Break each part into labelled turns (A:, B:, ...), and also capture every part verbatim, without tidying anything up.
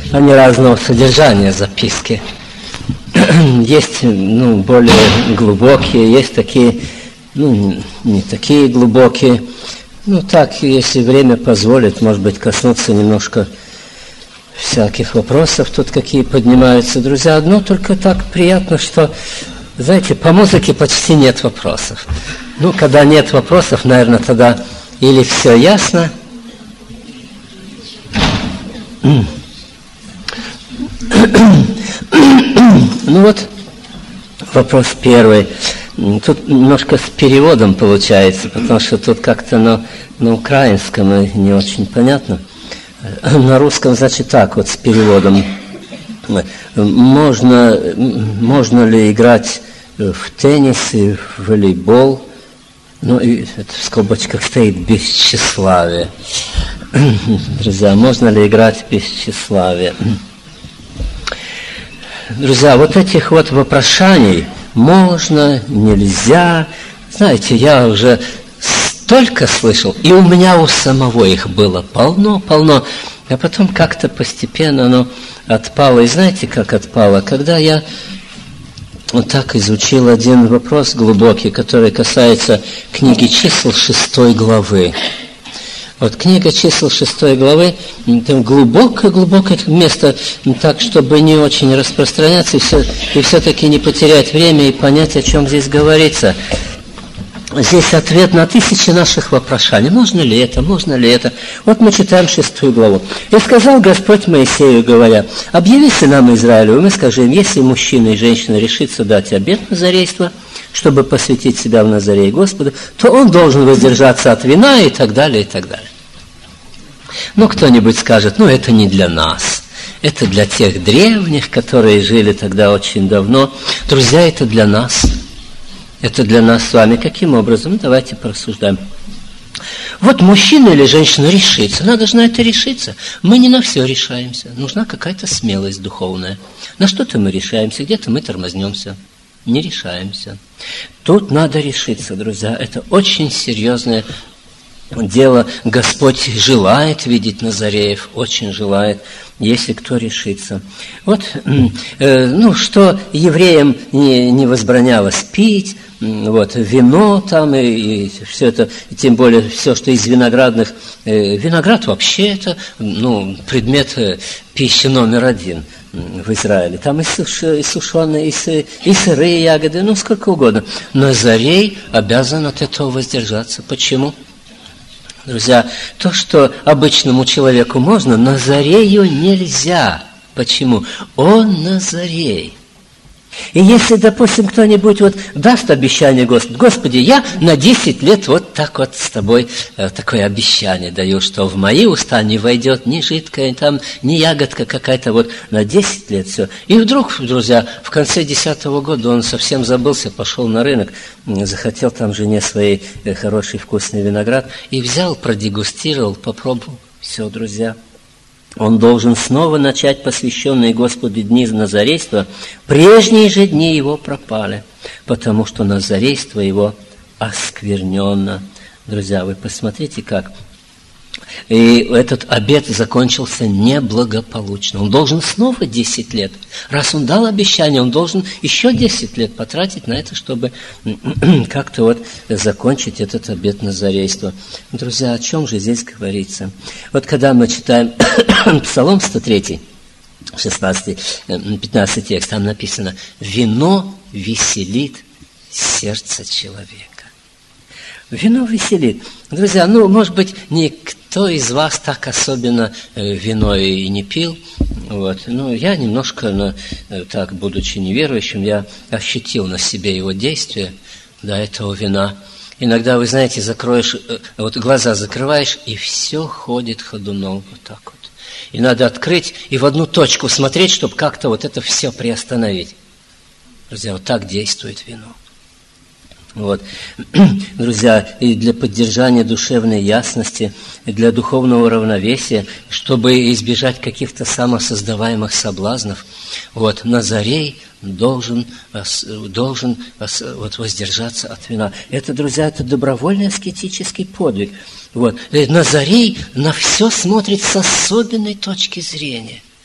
A: они разного содержания, записки. Есть, ну, более глубокие, есть такие, ну, не такие глубокие. Ну, так, если время позволит, может быть, коснуться немножко всяких вопросов тут, какие поднимаются. Друзья, одно только так приятно, что, знаете, по музыке почти нет вопросов. Ну, когда нет вопросов, наверное, тогда или все ясно. Ну вот, вопрос первый. Тут немножко с переводом получается, потому что тут как-то на, на украинском не очень понятно. На русском, значит, так вот с переводом. Можно, можно ли играть в теннис и в волейбол? Ну, и это в скобочках стоит без тщеславия. Друзья, можно ли играть без тщеславия? Друзья, вот этих вот вопрошаний можно, нельзя. Знаете, я уже столько слышал, и у меня у самого их было полно-полно. А потом как-то постепенно оно отпало. И знаете, как отпало? Когда я вот так изучил один вопрос глубокий, который касается книги чисел шестой главы. Вот книга чисел шестой главы, там глубокое-глубокое место, так, чтобы не очень распространяться и, все, и все-таки не потерять время и понять, о чем здесь говорится. Здесь ответ на тысячи наших вопрошаний. Можно ли это, можно ли это? Вот мы читаем шестую главу. «И сказал Господь Моисею, говоря, объяви сынам Израилю, мы скажем, если мужчина и женщина решится дать обет назарейства, чтобы посвятить себя в Назарей Господу, то он должен воздержаться от вина и так далее, и так далее». Ну, кто-нибудь скажет, ну, это не для нас. Это для тех древних, которые жили тогда очень давно. Друзья, это для нас. Это для нас с вами. Каким образом? Ну, давайте порассуждаем. Вот мужчина или женщина решится. Надо же на это решиться. Мы не на все решаемся. Нужна какая-то смелость духовная. На что-то мы решаемся, где-то мы тормознемся. Не решаемся. Тут надо решиться, друзья. Это очень серьезное дело. Господь желает видеть Назареев, очень желает, если кто решится. Вот, э, ну, что евреям не, не возбранялось пить, вот, вино там, и, и все это, тем более все, что из виноградных, э, виноград вообще это, ну, предмет э, пищи номер один в Израиле. Там и, суш, и сушеные, и, сы, и сырые ягоды, ну, сколько угодно. Назарей обязан от этого воздержаться. Почему? Друзья, то, что обычному человеку можно, Назарею нельзя. Почему? Он Назарей. И если, допустим, кто-нибудь вот даст обещание Господу, Господи, я на десять лет вот так вот с тобой э, такое обещание даю, что в мои уста не войдет ни жидкая, там, ни ягодка какая-то, вот на десять лет все. И вдруг, друзья, в конце десятого года он совсем забылся, пошел на рынок, захотел там жене своей э, хороший вкусный виноград, и взял, продегустировал, попробовал. Все, друзья. Он должен снова начать посвященные Господу дни назарейства. Прежние же дни его пропали, потому что назарейство его оскверненно. Друзья, вы посмотрите, как. И этот обет закончился неблагополучно. Он должен снова десять лет. Раз он дал обещание, он должен еще десять лет потратить на это, чтобы как-то вот закончить этот обет назарейства. Друзья, о чем же здесь говорится? Вот когда мы читаем Псалом сто три, шестнадцатый, пятнадцатый текст, там написано: «Вино веселит сердце человека». Вино веселит. Друзья, ну, может быть, никто из вас так особенно э, вино и не пил. Вот. Но я немножко, ну, так, будучи неверующим, я ощутил на себе его действие, до этого вина. Иногда, вы знаете, закроешь, э, вот глаза закрываешь, и все ходит ходуном. Вот так вот. И надо открыть и в одну точку смотреть, чтобы как-то вот это все приостановить. Друзья, вот так действует вино. Вот. Друзья, и для поддержания душевной ясности, и для духовного равновесия, чтобы избежать каких-то самосоздаваемых соблазнов, вот, Назарей должен, должен вот, воздержаться от вина. Это, друзья, это добровольный аскетический подвиг. Вот. Назарей на все смотрит с особенной точки зрения.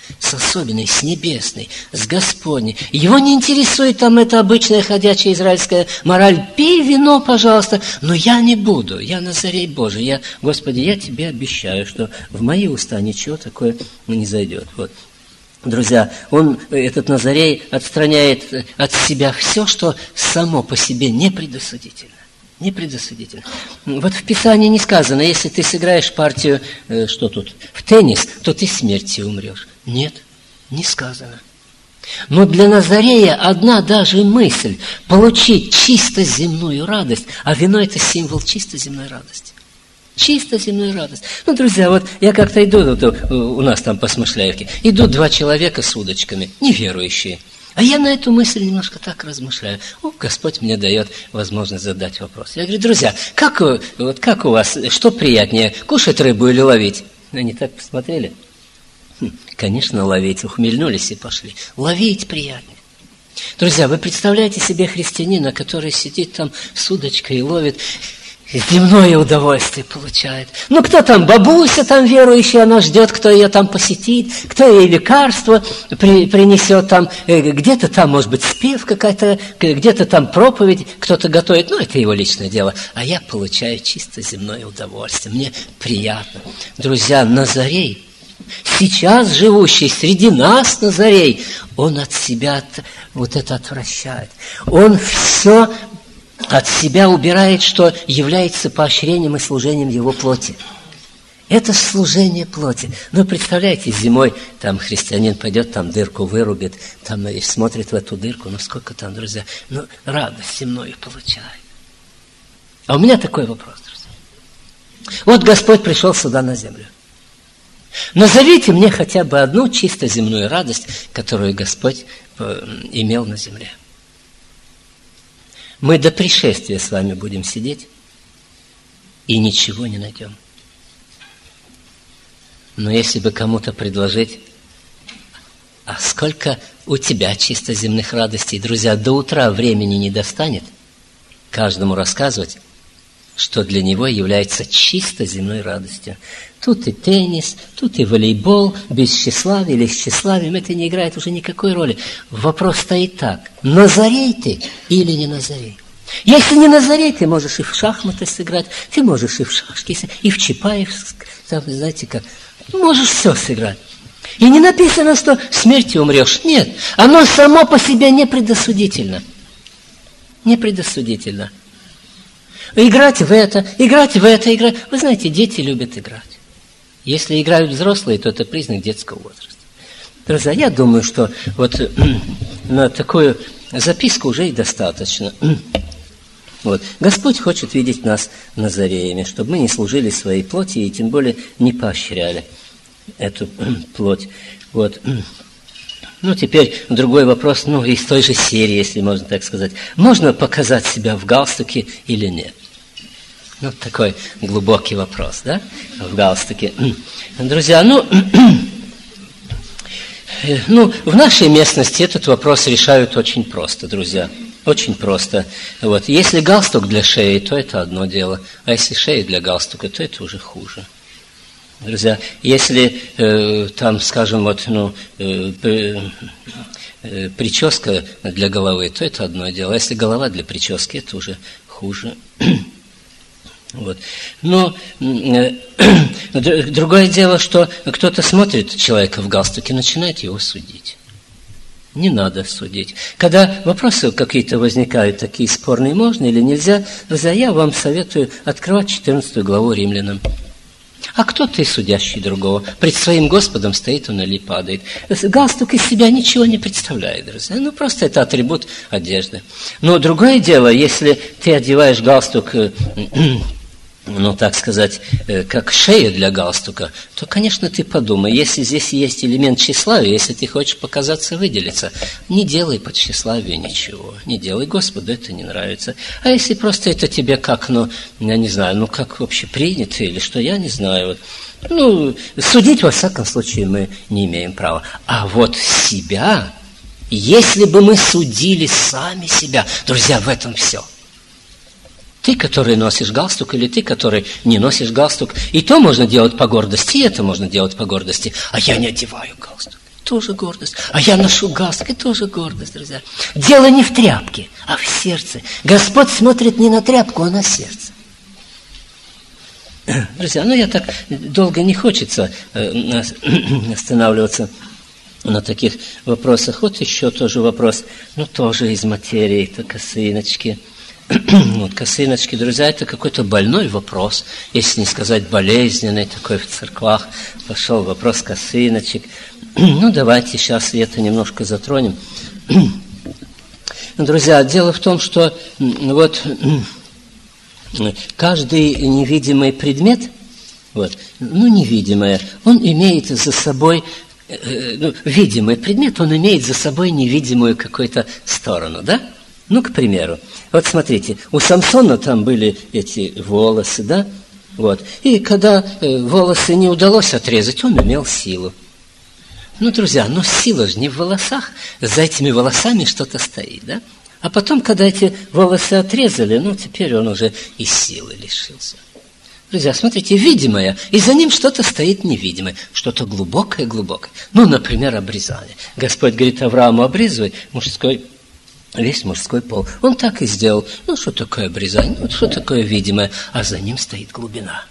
A: с особенной, с небесной, с Господней. Его не интересует там эта обычная ходячая израильская мораль. Пей вино, пожалуйста, но я не буду. Я Назарей Божий. Я, Господи, я тебе обещаю, что в мои уста ничего такое не зайдет. Вот. Друзья, он, этот Назарей, отстраняет от себя все, что само по себе не предосудительно. Не предосудительно. Вот в Писании не сказано, если ты сыграешь партию, э, что тут, в теннис, то ты смертью умрешь. Нет, не сказано. Но для Назарея одна даже мысль – получить чисто земную радость, а вино – это символ чисто земной радости. Чисто земную радость. Ну, друзья, вот я как-то иду, вот, у нас там по Смышляевке, идут два человека с удочками, неверующие. А я на эту мысль немножко так размышляю. О, Господь мне дает возможность задать вопрос. Я говорю, друзья, как, вот как у вас, что приятнее, кушать рыбу или ловить? Они так посмотрели. Хм, конечно, ловить. Ухмельнулись и пошли. Ловить приятнее. Друзья, вы представляете себе христианина, который сидит там с удочкой и ловит, земное удовольствие получает. Ну, кто там, бабуся там верующая, она ждет, кто ее там посетит, кто ей лекарство при, принесет там, где-то там, может быть, спев какая-то, где-то там проповедь, кто-то готовит, ну, это его личное дело. А я получаю чисто земное удовольствие, мне приятно. Друзья, Назарей, сейчас живущий среди нас, Назарей, он от себя вот это отвращает. Он все от себя убирает, что является поощрением и служением его плоти. Это служение плоти. Ну, представляете, зимой там христианин пойдет, там дырку вырубит, там и смотрит в эту дырку, ну сколько там, друзья, ну, радость земную получает. А у меня такой вопрос, друзья. Вот Господь пришел сюда на землю. Назовите мне хотя бы одну чисто земную радость, которую Господь имел на земле. Мы до пришествия с вами будем сидеть и ничего не найдем. Но если бы кому-то предложить, а сколько у тебя чисто земных радостей, друзья, до утра времени не достанет каждому рассказывать, что для него является чисто земной радостью. Тут и теннис, тут и волейбол, без тщеславия или с тщеславием, это не играет уже никакой роли. Вопрос стоит так: Назарей ты или не Назарей? Если не Назарей, ты можешь и в шахматы сыграть, ты можешь и в шашки, и в Чапаев, знаете как, можешь все сыграть. И не написано, что смертью умрешь. Нет, оно само по себе не предосудительно. Не предосудительно. Играть в это, играть в это, играть. Вы знаете, дети любят играть. Если играют взрослые, то это признак детского возраста. Друзья, я думаю, что вот на такую записку уже и достаточно. Вот. Господь хочет видеть нас Назареями, чтобы мы не служили своей плоти и тем более не поощряли эту плоть. Вот. Ну, теперь другой вопрос, ну, из той же серии, если можно так сказать. Можно показать себя в галстуке или нет? Ну, такой глубокий вопрос, да, в галстуке. Друзья, ну, ну, в нашей местности этот вопрос решают очень просто, друзья. Очень просто. Вот. Если галстук для шеи, то это одно дело. А если шея для галстука, то это уже хуже. Друзья, если э, там, скажем, вот, ну, э, э, прическа для головы, то это одно дело. А если голова для прически, это уже хуже. Вот. Но э, другое дело, что кто-то смотрит человека в галстуке, начинает его судить. Не надо судить. Когда вопросы какие-то возникают, такие спорные, можно или нельзя, друзья, я вам советую открывать четырнадцатую главу Римлянам. А кто ты, судящий другого? Пред своим Господом стоит он или падает. Галстук из себя ничего не представляет, друзья. Ну, просто это атрибут одежды. Но другое дело, если ты одеваешь галстук, ну, так сказать, как шея для галстука, то, конечно, ты подумай, если здесь есть элемент тщеславия, если ты хочешь показаться, выделиться, не делай под тщеславие ничего, не делай, Господу это не нравится. А если просто это тебе как, ну, я не знаю, ну, как вообще принято или что, я не знаю, вот, ну, судить, во всяком случае, мы не имеем права. А вот себя, если бы мы судили сами себя, друзья, в этом все. Ты, который носишь галстук, или ты, который не носишь галстук. И то можно делать по гордости, и это можно делать по гордости. А я не одеваю галстук. тоже гордость. А я ношу галстук, тоже гордость, друзья. Дело не в тряпке, а в сердце. Господь смотрит не на тряпку, а на сердце. Друзья, ну я так долго не хочется останавливаться на таких вопросах. Вот еще тоже вопрос, ну тоже из материи, это косыночки. Вот косыночки, друзья, это какой-то больной вопрос, если не сказать болезненный, такой в церквах пошел вопрос косыночек. Ну давайте сейчас это немножко затронем. Друзья, дело в том, что вот каждый невидимый предмет, вот, ну невидимое, он имеет за собой, ну, видимый предмет, он имеет за собой невидимую какую-то сторону, да? Ну, к примеру, вот смотрите, у Самсона там были эти волосы, да? Вот. И когда э, волосы не удалось отрезать, он имел силу. Ну, друзья, но сила же не в волосах, за этими волосами что-то стоит, да? А потом, когда эти волосы отрезали, ну, теперь он уже и силы лишился. Друзья, смотрите, видимое, и за ним что-то стоит невидимое, что-то глубокое-глубокое. Ну, например, обрезание. Господь говорит Аврааму: обрезывай мужской весь мужской пол. Он так и сделал. Ну, что такое обрезание? Вот что такое видимое? А за ним стоит глубина.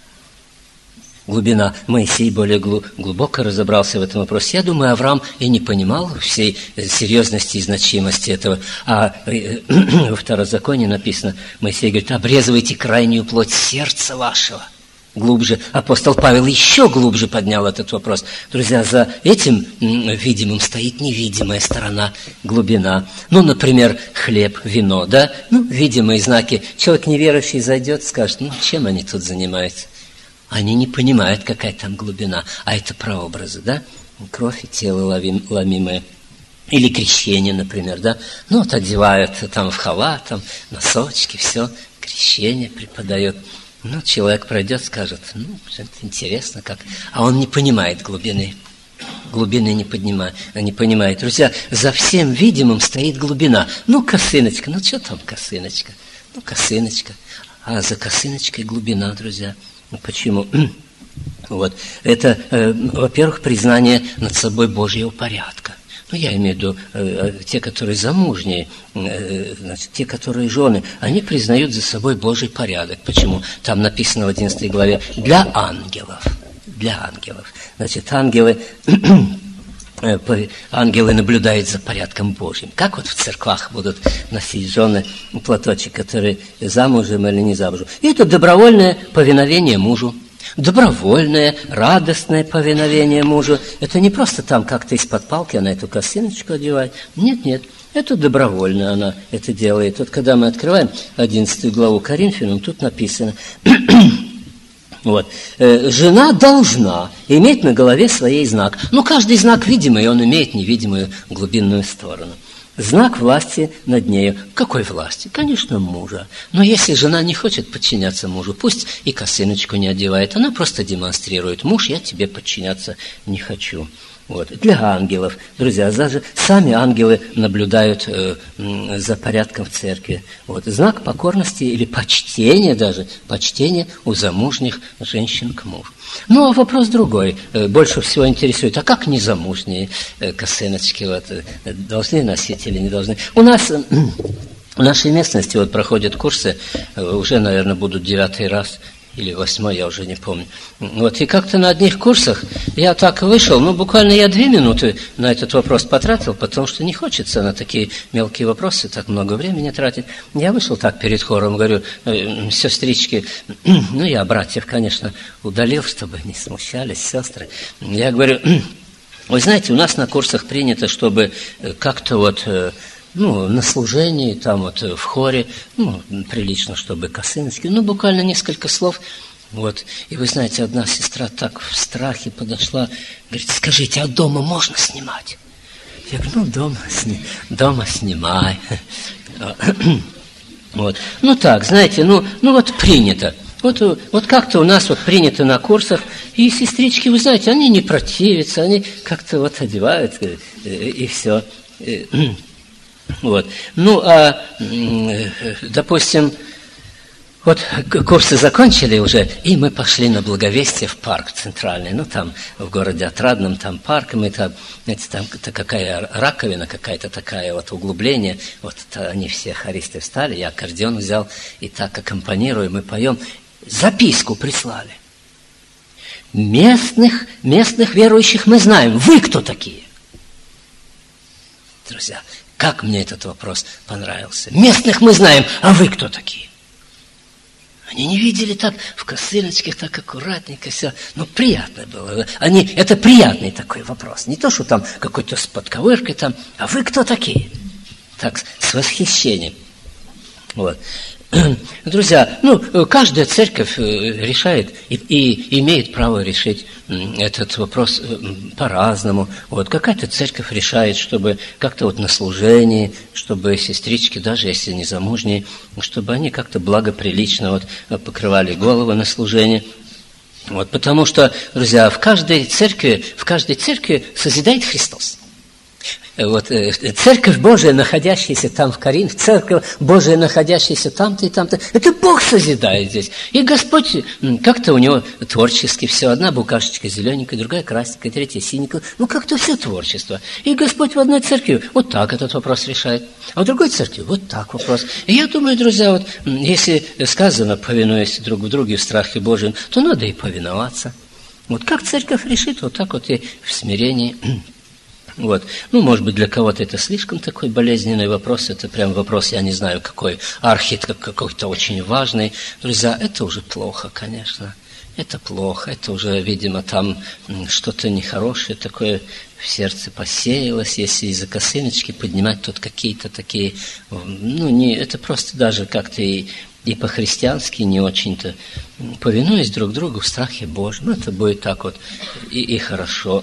A: Глубина. Моисей более глубоко разобрался в этом вопросе. Я думаю, Авраам и не понимал всей серьезности и значимости этого. А во Второзаконии написано, Моисей говорит: обрезывайте крайнюю плоть сердца вашего. Глубже. Апостол Павел еще глубже поднял этот вопрос. Друзья, за этим видимым стоит невидимая сторона, глубина. Ну, например, хлеб, вино, да? Ну, видимые знаки. Человек неверующий зайдет, скажет: ну, чем они тут занимаются? Они не понимают, какая там глубина. А это прообразы, да? Кровь и тело ломимое. Или крещение, например, да? Ну, вот одевают там в халат, там носочки, все. Крещение преподает. Ну, человек пройдет, скажет: ну, это интересно как. А он не понимает глубины. Глубины не, поднимает, не понимает. Друзья, за всем видимым стоит глубина. Ну, косыночка, ну, что там косыночка? Ну, косыночка. А за косыночкой глубина, друзья. Ну, почему? Вот. Это, э, во-первых, признание над собой Божьего порядка. Ну, я имею в виду, э, те, которые замужние, э, значит, те, которые жены, они признают за собой Божий порядок. Почему? Там написано в одиннадцатой главе: для ангелов. Для ангелов. Значит, ангелы, ангелы наблюдают за порядком Божьим. Как вот в церквах будут носить жены платочек, который замужем или не замужем. И это добровольное повиновение мужу. Добровольное, радостное повиновение мужу. Это не просто там как-то из-под палки она эту косыночку одевает. Нет, нет, это добровольно она это делает. Вот когда мы открываем одиннадцатую главу Коринфянам, тут написано: вот, жена должна иметь на голове своей знак. Но каждый знак видимый, он имеет невидимую глубинную сторону. Знак власти над нею. Какой власти? Конечно, мужа. Но если жена не хочет подчиняться мужу, пусть и косыночку не одевает. Она просто демонстрирует: муж, я тебе подчиняться не хочу. Вот. Для ангелов. Друзья, даже сами ангелы наблюдают э, за порядком в церкви. Вот. Знак покорности или почтения даже, почтения у замужних женщин к мужу. Ну, а вопрос другой. Больше всего интересует: а как незамужние косыночки вот, должны носить или не должны? У нас в нашей местности вот проходят курсы, уже, наверное, будут девятый раз, или восьмой, я уже не помню. Вот, и как-то на одних курсах я так вышел, ну, буквально я две минуты на этот вопрос потратил, потому что не хочется на такие мелкие вопросы так много времени тратить. Я вышел так перед хором, говорю: сестрички, ну, я братьев, конечно, удалил, чтобы не смущались сестры. Я говорю: вы знаете, у нас на курсах принято, чтобы как-то вот... Ну, на служении, там вот в хоре, ну, прилично, чтобы косыночки, ну, буквально несколько слов. Вот. И вы знаете, одна сестра так в страхе подошла, говорит: скажите, а дома можно снимать? Я говорю: ну, дома, сни... дома снимай. Вот. Ну, так, знаете, ну, ну вот принято. Вот, вот как-то у нас вот принято на курсах, и сестрички, вы знаете, они не противятся, они как-то вот одеваются, и все. Вот. Ну, а, допустим, Вот курсы закончили уже, и мы пошли на Благовестие в парк центральный. Ну, там в городе Отрадном, там парк, и мы там, знаете, там какая раковина какая-то такая, вот углубление. Вот они все хористы встали, я аккордеон взял, и так аккомпанируем, мы поем. Записку прислали. Местных, местных верующих мы знаем. Вы кто такие? Друзья, как мне этот вопрос понравился. Местных мы знаем, а вы кто такие? Они не видели так в косыночках, так аккуратненько все. Ну, приятно было. Они, это приятный такой вопрос. Не то, что там какой-то с подковыркой там, а вы кто такие? Так, с восхищением. Вот. Друзья, ну, каждая церковь решает и, и имеет право решить этот вопрос по-разному. Вот, какая-то церковь решает, чтобы как-то вот на служении, чтобы сестрички, даже если не замужние, чтобы они как-то благоприлично вот покрывали голову на служение. Вот, потому что, друзья, в каждой церкви, в каждой церкви созидает Христос. Вот, церковь Божия, находящаяся там в Коринфе, церковь Божия, находящаяся там-то и там-то, это Бог созидает здесь. И Господь, как-то у него творчески все. Одна букашечка зелененькая, другая красненькая, третья синенькая. Ну, как-то все творчество. И Господь в одной церкви вот так этот вопрос решает, а в другой церкви вот так вопрос. И я думаю, друзья, вот если сказано, повинуясь друг в друге в страхе Божьем, то надо и повиноваться. Вот как церковь решит, вот так вот и в смирении. Вот. Ну, может быть, для кого-то это слишком такой болезненный вопрос, это прям вопрос, я не знаю, какой, архит какой-то очень важный. Друзья, это уже плохо, конечно, это плохо, это уже, видимо, там что-то нехорошее такое в сердце посеялось, если из-за косыночки поднимать тут какие-то такие, ну, не, это просто даже как-то и, и по-христиански не очень-то, повинуясь друг другу в страхе Божьем, это будет так вот и, и хорошо.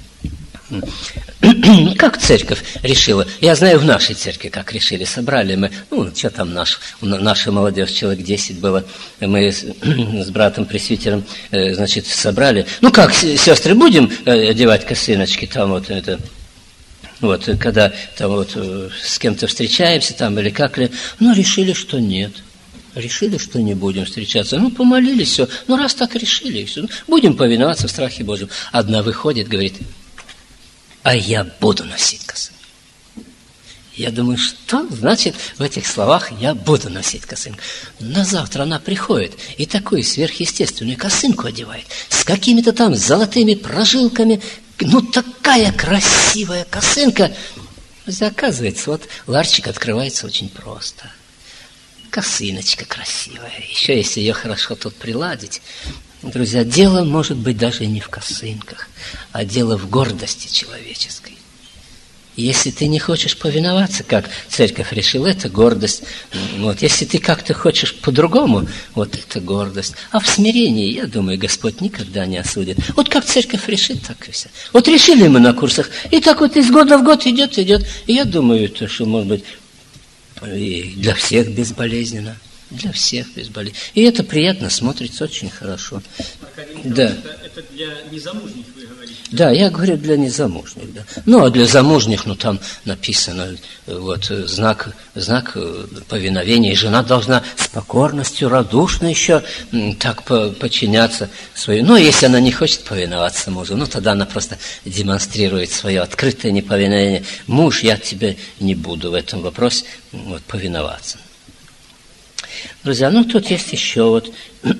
A: Как церковь решила? Я знаю в нашей церкви, как решили. Собрали мы, ну, что там наш, наша молодежь, человек десять было, мы с, с братом-пресвитером, значит, собрали. Ну, как, сестры, будем одевать косыночки там вот это... Вот, когда там вот с кем-то встречаемся там или как ли, ну, решили, что нет. Решили, что не будем встречаться. Ну, помолились, все. Ну, раз так решили, все. Ну, будем повиноваться в страхе Божьем. Одна выходит, говорит... А я буду носить косынку. Я думаю, что значит в этих словах «я буду носить косынку». На завтра она приходит и такую сверхъестественную косынку одевает с какими-то там золотыми прожилками. Ну, такая красивая косынка. Оказывается, вот ларчик открывается очень просто. Косыночка красивая. Еще если ее хорошо тут приладить. Друзья, дело может быть даже не в косынках, а дело в гордости человеческой. Если ты не хочешь повиноваться, как церковь решила, это гордость. Вот. Если ты как-то хочешь по-другому, вот это гордость. А в смирении, я думаю, Господь никогда не осудит. Вот как церковь решит, так и все. Вот решили мы на курсах, и так вот из года в год идет, идет. И я думаю, это, что, может быть, и для всех безболезненно. Для всех безболезненно. И это приятно смотрится, очень хорошо. Да. Это, это для незамужних, вы говорите? Да, я говорю для незамужних. Да. Ну, а для замужних, ну, там написано, вот, знак, знак повиновения. И жена должна с покорностью, радушно еще так подчиняться своей. Ну, если она не хочет повиноваться мужу, ну, тогда она просто демонстрирует свое открытое неповиновение. Муж, я тебе не буду в этом вопросе вот, повиноваться. Друзья, ну тут есть еще вот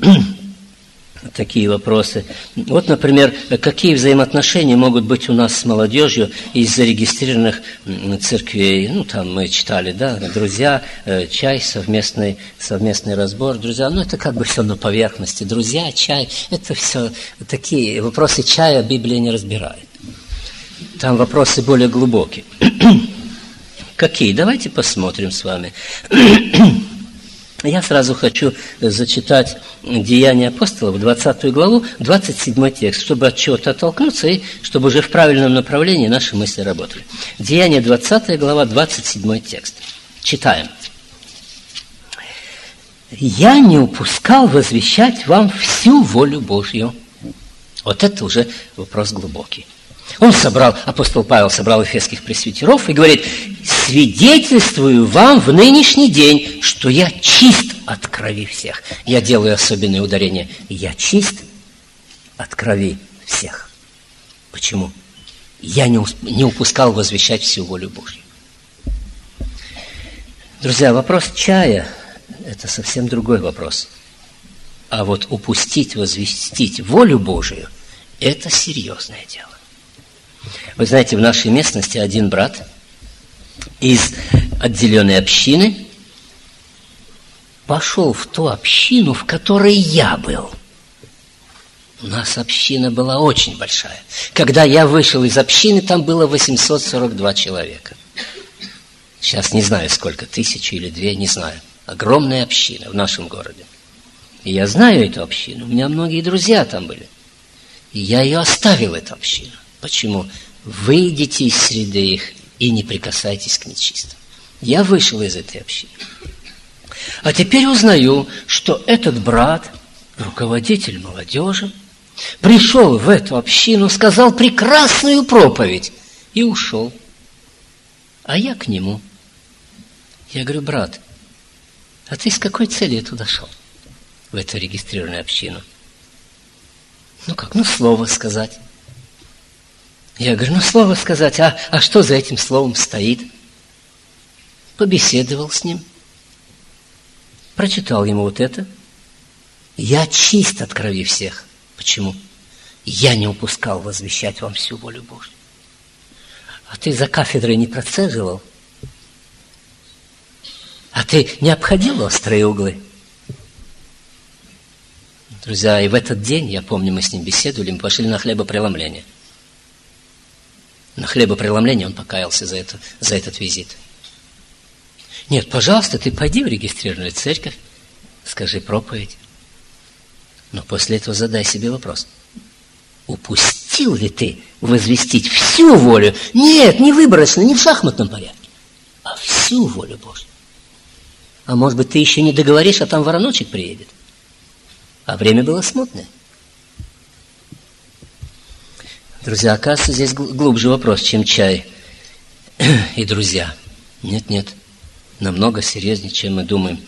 A: такие вопросы. Вот, например, какие взаимоотношения могут быть у нас с молодежью из зарегистрированных церквей? Ну, там мы читали, да, друзья, чай, совместный, совместный разбор. Друзья, ну это как бы все на поверхности. Друзья, чай, это все такие вопросы чая Библия не разбирает. Там вопросы более глубокие. Какие? Давайте посмотрим с вами. Я сразу хочу зачитать Деяния апостолов, двадцатую главу, двадцать седьмой текст, чтобы от чего-то оттолкнуться и чтобы уже в правильном направлении наши мысли работали. Деяния двадцатая глава, двадцать седьмой текст. Читаем. «Я не упускал возвещать вам всю волю Божью». Вот это уже вопрос глубокий. Он собрал, апостол Павел собрал эфесских пресвитеров и говорит: свидетельствую вам в нынешний день, что я чист от крови всех. Я делаю особенное ударение. Я чист от крови всех. Почему? Я не, не упускал возвещать всю волю Божью. Друзья, вопрос чая – это совсем другой вопрос. А вот упустить, возвестить волю Божию – это серьезное дело. Вы знаете, в нашей местности один брат из отделенной общины пошел в ту общину, в которой я был. У нас община была очень большая. Когда я вышел из общины, там было восемьсот сорок два человека. Сейчас не знаю, сколько, тысячу или две, не знаю. Огромная община в нашем городе. И я знаю эту общину, у меня многие друзья там были. И я ее оставил, эту общину. Почему? Выйдите из среды их и не прикасайтесь к нечистым. Я вышел из этой общины. А теперь узнаю, что этот брат, руководитель молодежи, пришел в эту общину, сказал прекрасную проповедь и ушел. А я к нему. Я говорю: брат, а ты с какой целью туда шел, в эту регистрированную общину? Ну как, ну слово сказать. Я говорю: ну слово сказать, а, а что за этим словом стоит? Побеседовал с ним, прочитал ему вот это. Я чист от крови всех. Почему? Я не упускал возвещать вам всю волю Божью. А ты за кафедрой не процеживал? А ты не обходил острые углы? Друзья, и в этот день, я помню, мы с ним беседовали, мы пошли на хлебопреломление. На хлебопреломление он покаялся за, это, за этот визит. Нет, пожалуйста, ты пойди в регистрированную церковь, скажи проповедь. Но после этого задай себе вопрос: упустил ли ты возвестить всю волю? Нет, не выборочно, не в шахматном порядке, а всю волю Божью. А может быть, ты еще не договоришь, а там вороночек приедет. А время было смутное. Друзья, оказывается, здесь глубже вопрос, чем чай и друзья. Нет, нет, намного серьезнее, чем мы думаем.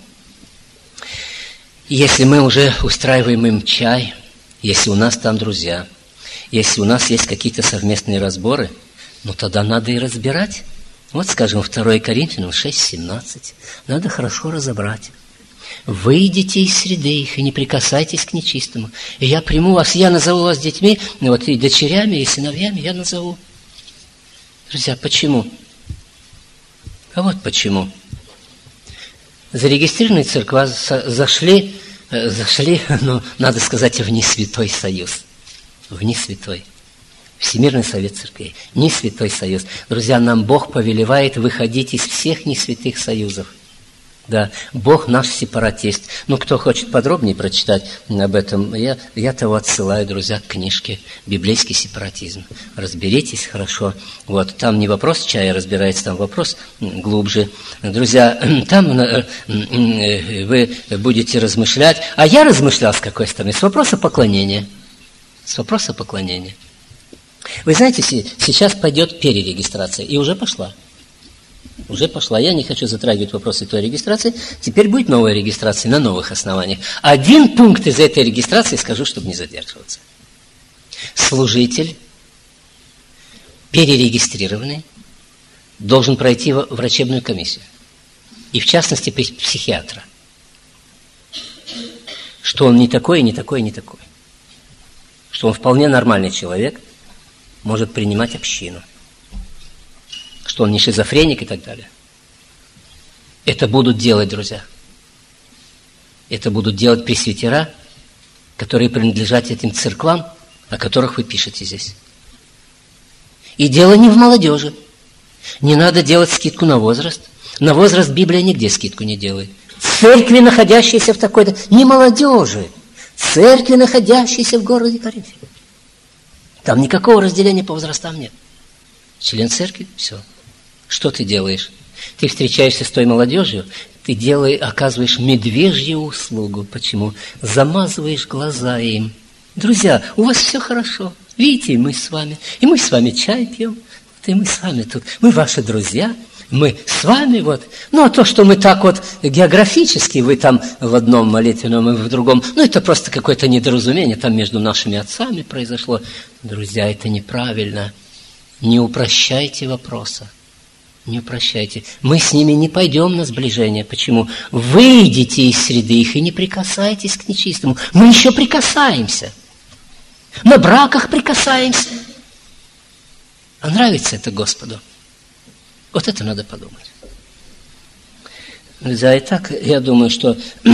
A: Если мы уже устраиваем им чай, если у нас там друзья, если у нас есть какие-то совместные разборы, ну тогда надо и разбирать. Вот, скажем, второе Коринфянам шесть семнадцать. Надо хорошо разобрать. Выйдите из среды их и не прикасайтесь к нечистому. И я приму вас, я назову вас детьми, вот и дочерями, и сыновьями я назову. Друзья, почему? А вот почему. Зарегистрированные церкви зашли, зашли, ну, надо сказать, в несвятой союз. В несвятой. Всемирный совет церквей. Несвятой союз. Друзья, нам Бог повелевает выходить из всех несвятых союзов. Да, Бог наш сепаратист. Ну, кто хочет подробнее прочитать об этом, я, я того отсылаю, друзья, к книжке «Библейский сепаратизм». Разберитесь хорошо. Вот, там не вопрос чая разбирается, там вопрос глубже. Друзья, там вы будете размышлять. А я размышлял с какой стороны? С вопроса поклонения. С вопроса поклонения. Вы знаете, сейчас пойдет перерегистрация, и уже пошла. Уже пошла. Я не хочу затрагивать вопросы той регистрации. Теперь будет новая регистрация на новых основаниях. Один пункт из этой регистрации скажу, чтобы не задерживаться. Служитель, перерегистрированный, должен пройти врачебную комиссию. И в частности психиатра. Что он не такой, не такой, не такой. Что он вполне нормальный человек, может принимать общину. Что он не шизофреник и так далее. Это будут делать, друзья. Это будут делать пресвитера, которые принадлежат этим церквам, о которых вы пишете здесь. И дело не в молодежи. Не надо делать скидку на возраст. На возраст Библия нигде скидку не делает. Церкви, находящиеся в такой-то... Не молодежи. Церкви, находящиеся в городе Коринфе. Там никакого разделения по возрастам нет. Член церкви – все. Что ты делаешь? Ты встречаешься с той молодежью, ты делай, оказываешь медвежью услугу. Почему? Замазываешь глаза им. Друзья, у вас все хорошо. Видите, и мы с вами. И мы с вами чай пьем. Вот и мы с вами тут. Мы ваши друзья. Мы с вами вот. Ну, а то, что мы так вот географически, вы там в одном молитвенном, и в другом, ну, это просто какое-то недоразумение там между нашими отцами произошло. Друзья, это неправильно. Не упрощайте вопроса. Не упрощайте. Мы с ними не пойдем на сближение. Почему? Выйдите из среды их и не прикасайтесь к нечистому. Мы еще прикасаемся. На браках прикасаемся. А нравится это Господу? Вот это надо подумать. Друзья, и так, я думаю, что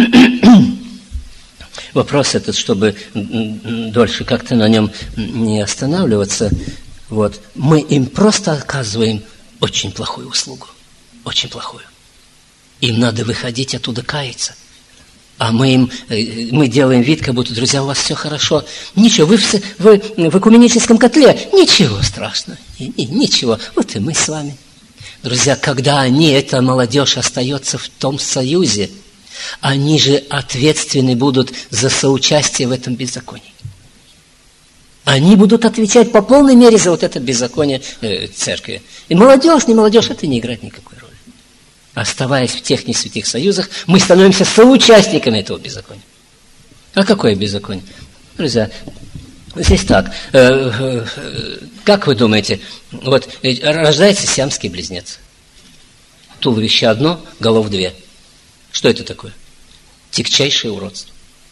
A: вопрос этот, чтобы дольше как-то на нем не останавливаться, вот, мы им просто оказываем очень плохую услугу. Очень плохую. Им надо выходить оттуда каяться. А мы им, мы делаем вид, как будто, друзья, у вас все хорошо. Ничего, вы в, вы в экуменическом котле. Ничего страшного. Ничего. Вот и мы с вами. Друзья, когда они, эта молодежь, остается в том союзе, они же ответственны будут за соучастие в этом беззаконии. Они будут отвечать по полной мере за вот это беззаконие э, церкви. И молодежь, не молодежь, это не играет никакой роли. Оставаясь в тех несвятых союзах, мы становимся соучастниками этого беззакония. А какое беззаконие? Друзья, здесь так. Э, э, как вы думаете, вот рождается сиамский близнец. Туловище одно, голов две. Что это такое? Тягчайшее уродство.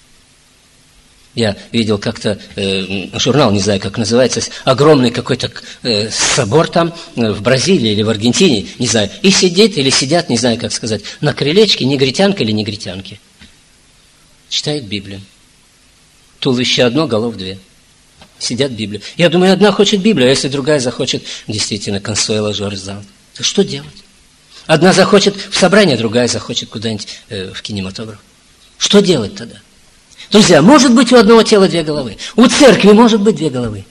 A: Я видел как-то э, журнал, не знаю, как называется, огромный какой-то э, собор там э, в Бразилии или в Аргентине, не знаю, и сидит или сидят, не знаю, как сказать, на крылечке негритянка или негритянки. Читают Библию. Туловище одно, голов две. Сидят Библию. Я думаю, одна хочет Библию, а если другая захочет, действительно, консуэла Жоржан. То что делать? Одна захочет в собрание, другая захочет куда-нибудь э, в кинематограф. Что делать тогда? Друзья, может быть у одного тела две головы. У церкви может быть две головы.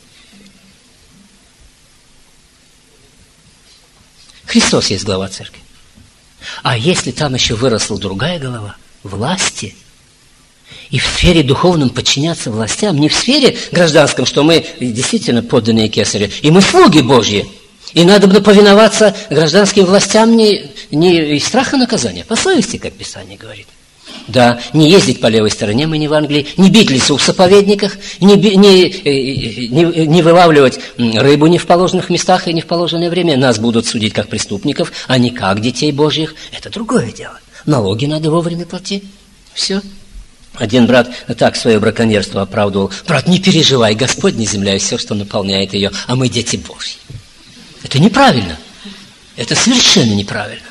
A: Христос есть глава церкви. А если там еще выросла другая голова, власти, и в сфере духовном подчиняться властям, не в сфере гражданском, что мы действительно подданные кесарю, и мы слуги Божьи, и надо бы повиноваться гражданским властям не, не из страха наказания, по совести, как Писание говорит. Да, не ездить по левой стороне мы не в Англии, не бить лису в заповедниках, не, не, не, не вылавливать рыбу не в положенных местах и не в положенное время. Нас будут судить как преступников, а не как детей Божьих. Это другое дело. Налоги надо вовремя платить. Все. Один брат так свое браконьерство оправдывал. Брат, не переживай, Господня земля и все, что наполняет ее, а мы дети Божьи. Это неправильно. Это совершенно неправильно.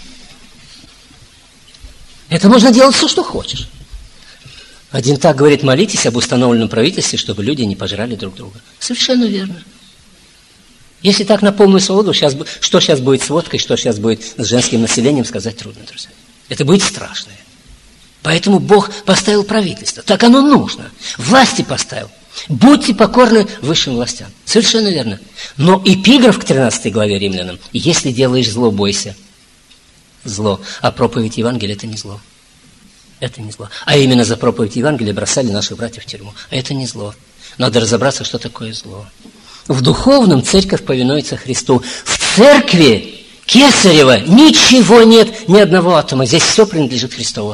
A: Это можно делать все, что хочешь. Один так говорит, молитесь об установленном правительстве, чтобы люди не пожрали друг друга. Совершенно верно. Если так на полную свободу, сейчас, что сейчас будет с водкой, что сейчас будет с женским населением, сказать трудно, друзья. Это будет страшно. Поэтому Бог поставил правительство. Так оно нужно. Власти поставил. Будьте покорны высшим властям. Совершенно верно. Но эпиграф к тринадцатой главе Римлянам: если делаешь зло, бойся. Зло. А проповедь Евангелия – это не зло. Это не зло. А именно за проповедь Евангелия бросали наших братьев в тюрьму. А это не зло. Надо разобраться, что такое зло. В духовном церковь повинуется Христу. В церкви Кесарева ничего нет, ни одного атома. Здесь все принадлежит Христову.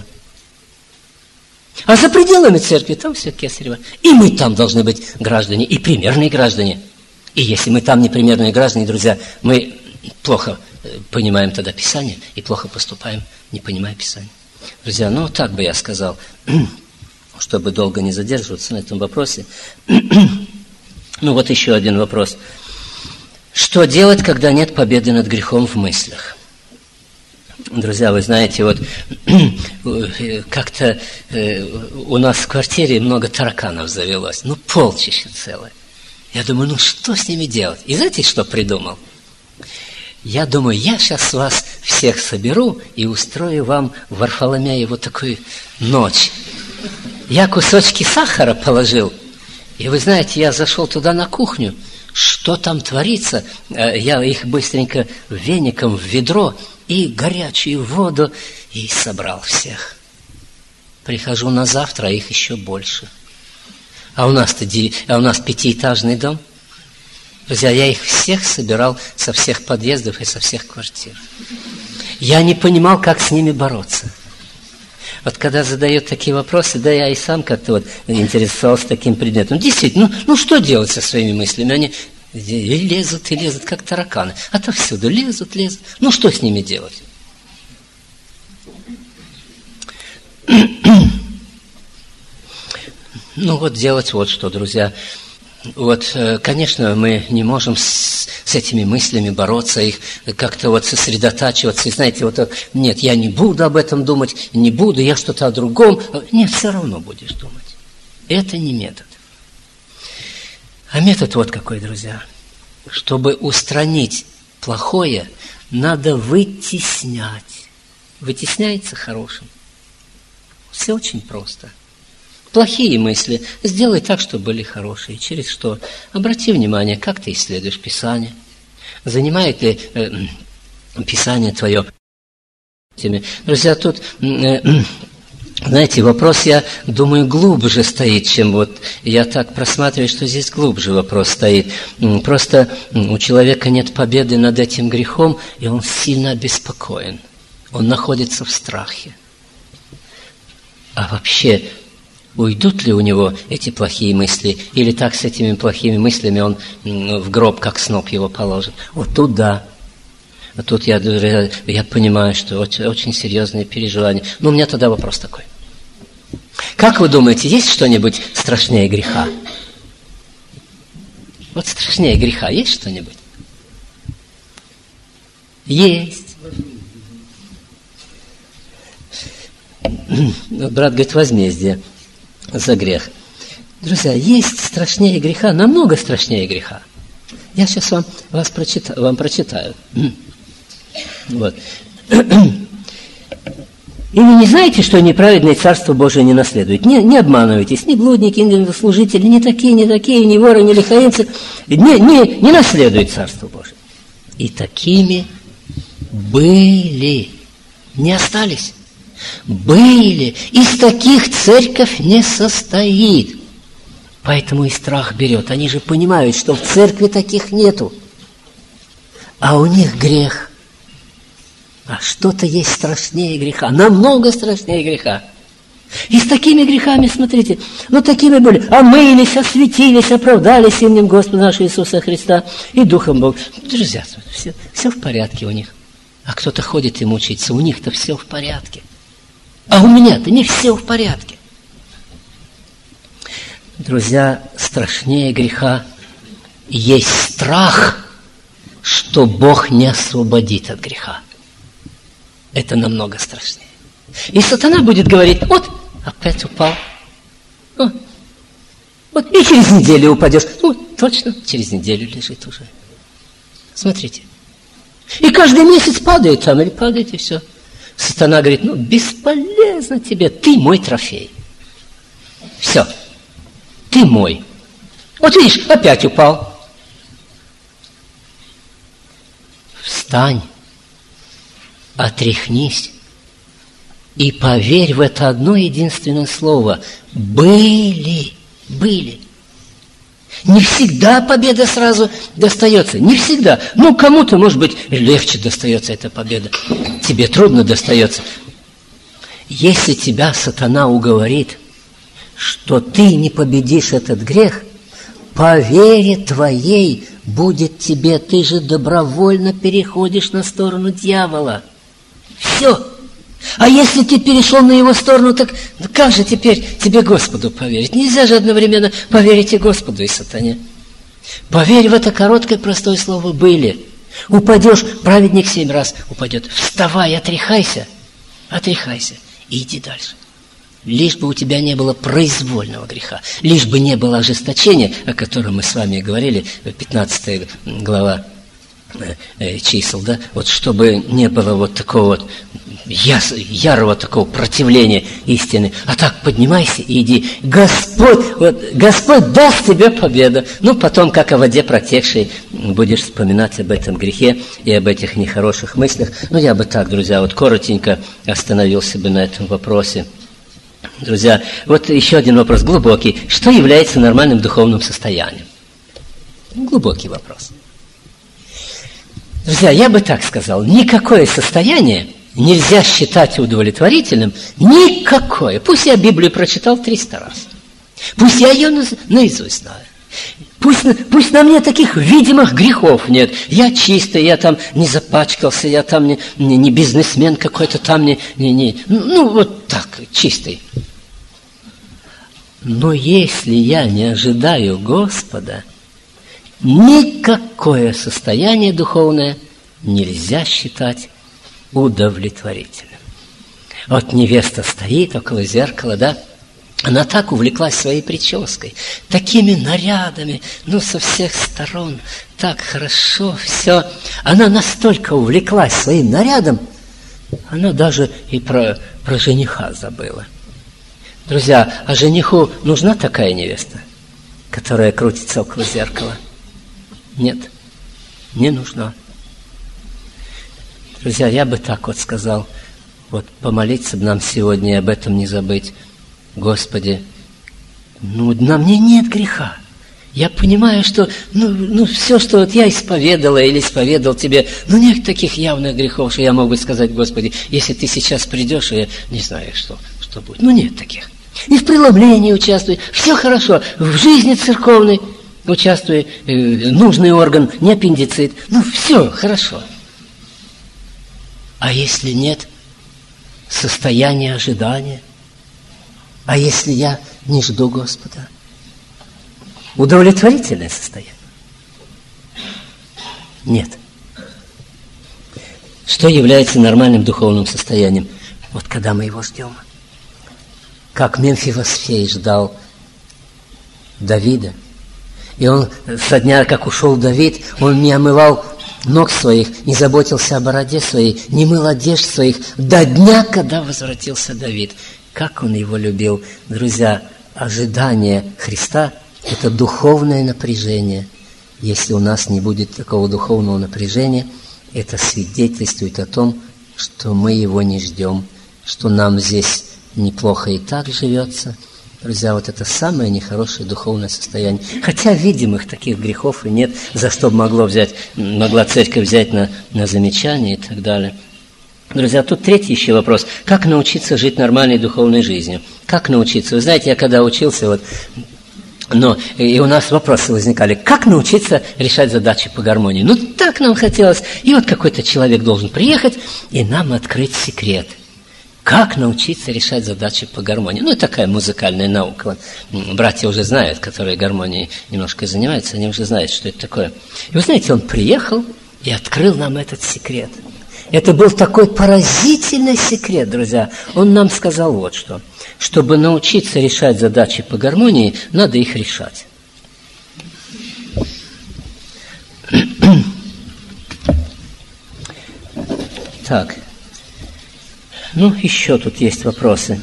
A: А за пределами церкви там все Кесарево. И мы там должны быть граждане, и примерные граждане. И если мы там непримерные граждане, друзья, мы плохо понимаем тогда Писание и плохо поступаем, не понимая Писание. Друзья, ну так бы я сказал, чтобы долго не задерживаться на этом вопросе. Ну вот еще один вопрос. Что делать, когда нет победы над грехом в мыслях? Друзья, вы знаете, вот как-то у нас в квартире много тараканов завелось, ну полчища целое. Я думаю, ну что с ними делать? И знаете, что придумал? Я думаю, я сейчас вас всех соберу и устрою вам в Варфоломееву такую ночь. Я кусочки сахара положил, и вы знаете, я зашел туда на кухню. Что там творится? Я их быстренько веником в ведро и горячую воду, и собрал всех. Прихожу на завтра, а их еще больше. А у нас-то а у нас пятиэтажный дом. Друзья, я их всех собирал со всех подъездов и со всех квартир. Я не понимал, как с ними бороться. Вот когда задают такие вопросы, да я и сам как-то вот интересовался таким предметом. Действительно, ну, ну что делать со своими мыслями? Они и лезут, и лезут, как тараканы. Отовсюду лезут, лезут. Ну что с ними делать? Ну вот делать вот что, друзья. Вот, конечно, мы не можем с, с этими мыслями бороться, их как-то вот сосредотачиваться. И знаете, вот нет, я не буду об этом думать, не буду, я что-то о другом. Нет, все равно будешь думать. Это не метод. А метод вот какой, друзья. Чтобы устранить плохое, надо вытеснять. Вытесняется хорошим. Все очень просто. Плохие мысли сделай так, чтобы были хорошие. Через что? Обрати внимание, как ты исследуешь Писание. Занимает ли э, Писание твое? Друзья, тут, э, знаете, вопрос, я думаю, глубже стоит, чем вот я так просматриваю, что здесь глубже вопрос стоит. Просто у человека нет победы над этим грехом, и он сильно обеспокоен. Он находится в страхе. А вообще, уйдут ли у него эти плохие мысли, или так с этими плохими мыслями он в гроб, как сноп, его положит? Вот тут да. А тут я, я понимаю, что очень, очень серьезные переживания. Но у меня тогда вопрос такой. Как вы думаете, есть что-нибудь страшнее греха? Вот страшнее греха есть что-нибудь? Есть. Брат говорит, возмездие за грех. Друзья, есть страшнее греха, намного страшнее греха. Я сейчас вам, вас прочитаю, вам прочитаю. Вот. И вы не знаете, что неправедное Царство Божие не наследует? Не, не обманывайтесь, ни блудники, ни служители, ни такие, ни такие, ни воры, ни лихаимцы, не, не, не наследует Царство Божие. И такими были, не остались. Были. Из таких церковь не состоит. Поэтому и страх берет. Они же понимают, что в церкви таких нету. А у них грех. А что-то есть страшнее греха. Намного страшнее греха. И с такими грехами, смотрите, ну такими были. Омылись, осветились, оправдались именем Господа нашего Иисуса Христа и Духом Бога. Друзья, все, все в порядке у них. А кто-то ходит и мучается. У них-то все в порядке. А у меня-то не все в порядке. Друзья, страшнее греха есть страх, что Бог не освободит от греха. Это намного страшнее. И сатана будет говорить, вот, опять упал. Вот, вот и через неделю упадешь. Ну, точно, через неделю лежит уже. Смотрите. И каждый месяц падает там, или падает, и все. Сатана говорит, ну, бесполезно тебе, ты мой трофей. Все, ты мой. Вот видишь, опять упал. Встань, отряхнись и поверь в это одно единственное слово. Были, были. Не всегда победа сразу достается. Не всегда. Ну, кому-то, может быть, легче достается эта победа. Тебе трудно достается. Если тебя сатана уговорит, что ты не победишь этот грех, по вере твоей будет тебе. Ты же добровольно переходишь на сторону дьявола. Все. А если ты перешел на его сторону, так как же теперь тебе Господу поверить? Нельзя же одновременно поверить и Господу, и сатане. Поверь в это короткое простое слово «были». Упадешь, праведник семь раз упадет. Вставай, отряхайся, отряхайся и иди дальше. Лишь бы у тебя не было произвольного греха, лишь бы не было ожесточения, о котором мы с вами говорили, пятнадцатая глава чисел, да, вот чтобы не было вот такого вот ярого такого противления истины. А так поднимайся и иди. Господь, вот, Господь даст тебе победу. Ну, потом, как о воде протекшей, будешь вспоминать об этом грехе и об этих нехороших мыслях. Ну, я бы так, друзья, вот коротенько остановился бы на этом вопросе. Друзья, вот еще один вопрос глубокий. Что является нормальным духовным состоянием? Глубокий вопрос. Друзья, я бы так сказал, никакое состояние нельзя считать удовлетворительным, никакое. Пусть я Библию прочитал триста раз, пусть я ее наизусть знаю, пусть, пусть на мне таких видимых грехов нет, я чистый, я там не запачкался, я там не, не, не бизнесмен какой-то, там не, не, не, ну вот так, чистый. Но если я не ожидаю Господа, никакое состояние духовное нельзя считать удовлетворительным. Вот невеста стоит около зеркала, да, она так увлеклась своей прической, такими нарядами, ну, со всех сторон, так хорошо все. Она настолько увлеклась своим нарядом, она даже и про, про жениха забыла. Друзья, а жениху нужна такая невеста, которая крутится около зеркала? Нет, не нужна. Друзья, я бы так вот сказал, вот помолиться бы нам сегодня и об этом не забыть. Господи, ну, на мне нет греха. Я понимаю, что ну, ну, все, что вот я исповедала или исповедал тебе, ну, нет таких явных грехов, что я мог бы сказать, Господи, если ты сейчас придешь, и я не знаю, что, что будет. Ну, нет таких. И в преломлении участвуй, все хорошо, в жизни церковной участвуй, э, нужный орган, не аппендицит, ну, все хорошо. А если нет состояния ожидания? А если я не жду Господа? Удовлетворительное состояние? Нет. Что является нормальным духовным состоянием? Вот когда мы его ждем. Как Мемфивосфей ждал Давида. И он со дня, как ушел Давид, он не омывал ног своих, не заботился о бороде своей, не мыл одежд своих до дня, когда возвратился Давид. Как он его любил. Друзья, ожидание Христа – это духовное напряжение. Если у нас не будет такого духовного напряжения, это свидетельствует о том, что мы его не ждем, что нам здесь неплохо и так живется. Друзья, вот это самое нехорошее духовное состояние. Хотя видимых таких грехов и нет, за что могло взять, могла церковь взять на, на замечание и так далее. Друзья, тут третий еще вопрос. Как научиться жить нормальной духовной жизнью? Как научиться? Вы знаете, я когда учился, вот, но и у нас вопросы возникали. Как научиться решать задачи по гармонии? Ну, так нам хотелось. И вот какой-то человек должен приехать и нам открыть секрет. Как научиться решать задачи по гармонии? Ну, это такая музыкальная наука. Братья уже знают, которые гармонией немножко занимаются, они уже знают, что это такое. И вы знаете, он приехал и открыл нам этот секрет. Это был такой поразительный секрет, друзья. Он нам сказал вот что. Чтобы научиться решать задачи по гармонии, надо их решать. Так. Ну, еще тут есть вопросы.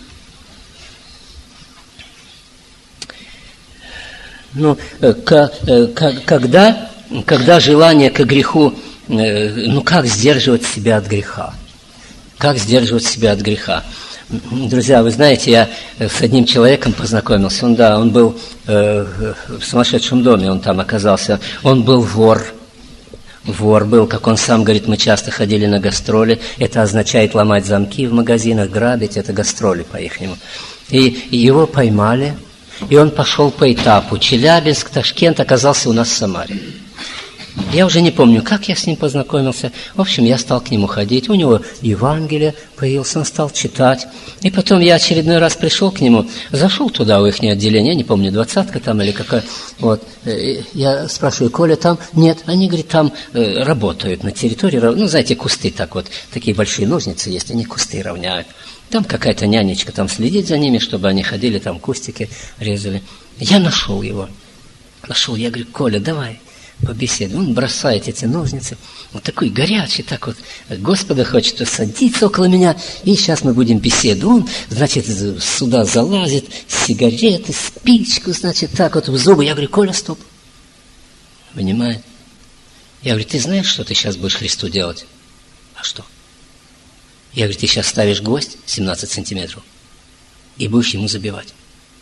A: Ну, когда, когда желание к греху, ну, как сдерживать себя от греха? Как сдерживать себя от греха? Друзья, вы знаете, я с одним человеком познакомился. Он, да, он был э, в сумасшедшем доме, он там оказался. Он был вор. Вор был, как он сам говорит, мы часто ходили на гастроли. Это означает ломать замки в магазинах, грабить, это гастроли по-ихнему. И, и его поймали, и он пошел по этапу. Челябинск, Ташкент, оказался у нас в Самаре. Я уже не помню, как я с ним познакомился. В общем, я стал к нему ходить. У него Евангелие появилось, он стал читать. И потом я очередной раз пришел к нему, зашел туда, в их отделение, я не помню, двадцатка там или какая. Вот. Я спрашиваю, Коля, там? Нет. Они, говорят, там э, работают на территории. Ну, знаете, кусты так вот, такие большие ножницы есть, они кусты равняют. Там какая-то нянечка там следит за ними, чтобы они ходили, там кустики резали. Я нашел его. Нашел, я говорю, Коля, давай побеседуем. Он бросает эти ножницы, вот такой горячий, так вот, Господа хочет садиться около меня, и сейчас мы будем беседовать. Он, значит, сюда залазит, сигареты, спичку, значит, так вот в зубы. Я говорю, Коля, стоп. Понимаешь? Я говорю, ты знаешь, что ты сейчас будешь Христу делать? А что? Я говорю, ты сейчас ставишь гвоздь семнадцать сантиметров. и будешь ему забивать.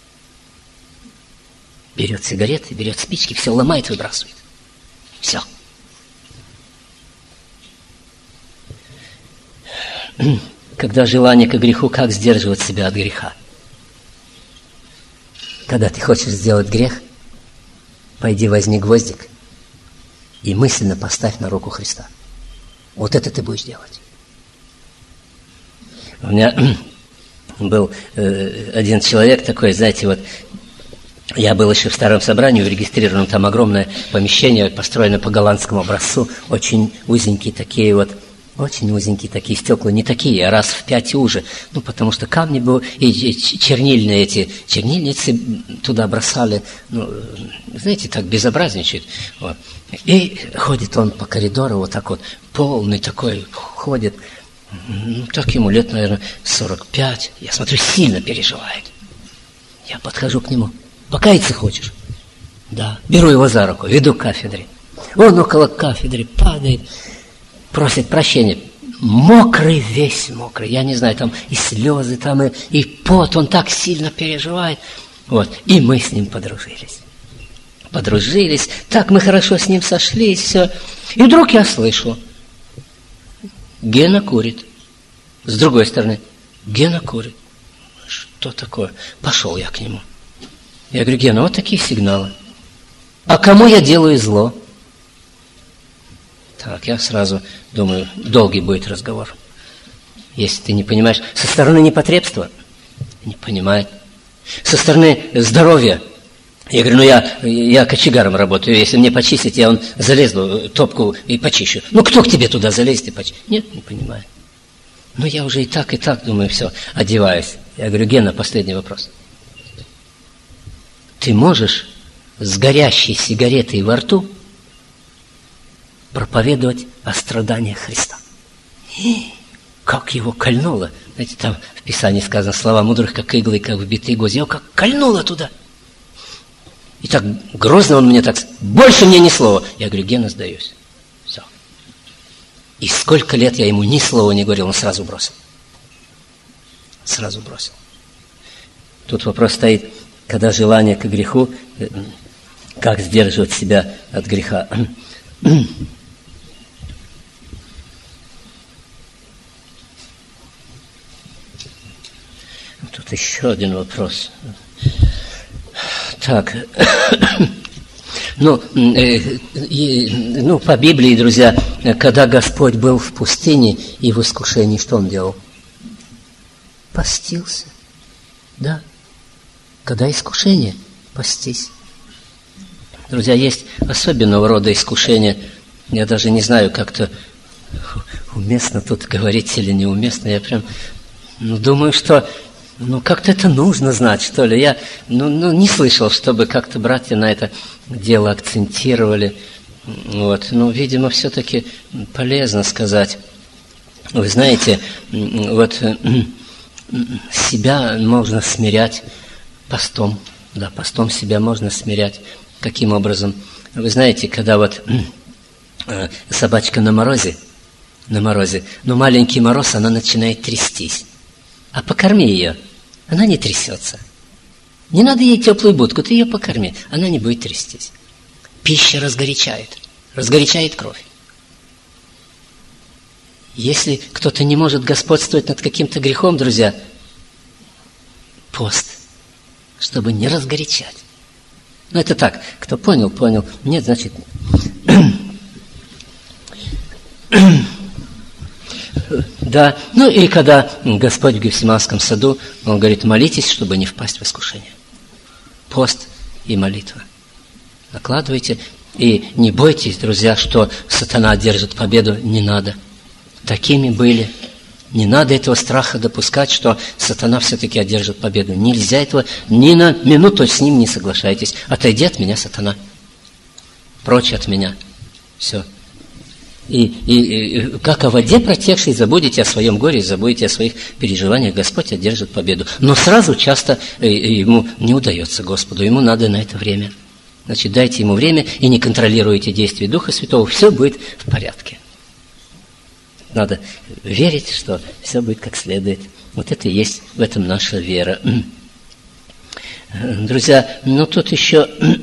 A: Берет сигареты, берет спички, все ломает, выбрасывает. Все. Когда желание к греху, как сдерживать себя от греха? Когда ты хочешь сделать грех, пойди возьми гвоздик и мысленно поставь на руку Христа. Вот это ты будешь делать. У меня был э, один человек такой, знаете, вот я был еще в старом собрании, зарегистрировано там огромное помещение, построено по голландскому образцу, очень узенькие такие вот, очень узенькие такие стекла, не такие, а раз в пять уже, ну, потому что камни были, и чернильные эти, чернильницы туда бросали, ну, знаете, так безобразничают. Вот. И ходит он по коридору, вот так вот, полный такой, ходит, ну, так ему лет, наверное, сорок пять, я смотрю, сильно переживает. Я подхожу к нему. Покаяться хочешь? Да. Беру его за руку, веду к кафедре. Он около кафедры падает, просит прощения. Мокрый весь, мокрый. Я не знаю, там и слезы, там и, и пот. Он так сильно переживает. Вот. И мы с ним подружились. Подружились. Так мы хорошо с ним сошлись, все. И вдруг я слышу. Гена курит. С другой стороны. Гена курит. Что такое? Пошел я к нему. Я говорю, Гена, вот такие сигналы. А кому я делаю зло? Так, я сразу думаю, долгий будет разговор. Если ты не понимаешь, со стороны непотребства, не понимает. Со стороны здоровья. Я говорю, ну я, я кочегаром работаю, если мне почистить, я он залезу, топку и почищу. Ну кто к тебе туда залезет и почистит? Нет, не понимает. Ну я уже и так, и так думаю, все, одеваюсь. Я говорю, Гена, последний вопрос. Ты можешь с горящей сигаретой во рту проповедовать о страданиях Христа? И как его кольнуло. Знаете, там в Писании сказано, слова мудрых, как иглы, как вбитые гвозди. Его как кольнуло туда. И так грозно он мне так, больше мне ни слова. Я говорю, Гена, сдаюсь. Все. И сколько лет я ему ни слова не говорил, он сразу бросил. Сразу бросил. Тут вопрос стоит, когда желание к греху, как сдерживать себя от греха. Тут еще один вопрос. Так, ну, э, и, ну, по Библии, друзья, когда Господь был в пустыне и в искушении, что Он делал? Постился, да. Когда искушение, постись. Друзья, есть особенного рода искушения. Я даже не знаю, как-то уместно тут говорить или неуместно. Я прям, ну, думаю, что, ну, как-то это нужно знать, что ли. Я, ну, ну, не слышал, чтобы как-то братья на это дело акцентировали. Вот. Но, видимо, все-таки полезно сказать. Вы знаете, вот себя можно смирять постом, да, постом себя можно смирять. Каким образом? Вы знаете, когда вот э, собачка на морозе, на морозе, но маленький мороз, она начинает трястись. А покорми ее, она не трясется. Не надо ей теплую будку, ты ее покорми, она не будет трястись. Пища разгорячает, разгорячает кровь. Если кто-то не может господствовать над каким-то грехом, друзья, пост, чтобы не разгорячать. Ну, это так, кто понял, понял. Нет, значит... Да, ну и когда Господь в Гефсиманском саду, Он говорит, молитесь, чтобы не впасть в искушение. Пост и молитва. Накладывайте. И не бойтесь, друзья, что сатана одержит победу. Не надо. Такими были. Не надо этого страха допускать, что сатана все-таки одержит победу. Нельзя этого ни на минуту с ним не соглашайтесь. Отойди от меня, сатана. Прочь от меня. Все. И, и, и как о воде протекшей, забудете о своем горе, забудете о своих переживаниях, Господь одержит победу. Но сразу часто ему не удается, Господу, ему надо на это время. Значит, дайте ему время и не контролируйте действия Духа Святого, все будет в порядке. надо верить, что все будет как следует. Вот это и есть в этом наша вера. Друзья, ну тут еще...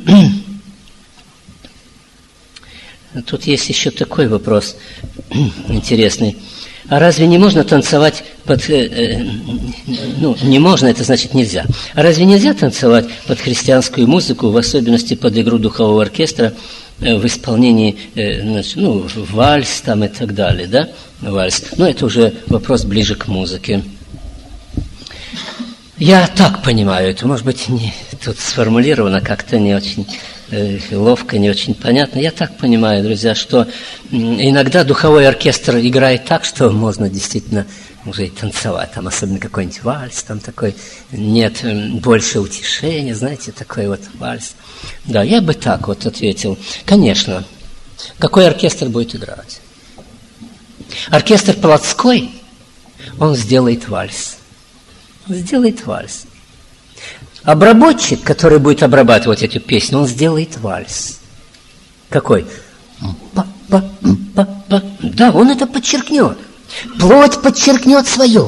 A: Тут есть еще такой вопрос интересный. А разве не можно танцевать под... Э, ну, не можно, это значит нельзя. А разве нельзя танцевать под христианскую музыку, в особенности под игру духового оркестра, э, в исполнении, э, значит, ну, вальс там и так далее, да? Вальс. Но это уже вопрос ближе к музыке. Я так понимаю, это, может быть, не, тут сформулировано как-то не очень... ловко, не очень понятно. Я так понимаю, друзья, что иногда духовой оркестр играет так, что можно действительно уже и танцевать. Там особенно какой-нибудь вальс, там такой, нет больше утешения, знаете, такой вот вальс. Да, я бы так вот ответил. Конечно. Какой оркестр будет играть? Оркестр плотской, он сделает вальс. Он сделает вальс. Обработчик, который будет обрабатывать эту песню, он сделает вальс. Какой? Па-па-па-па. Да, он это подчеркнет. Плоть подчеркнет свое.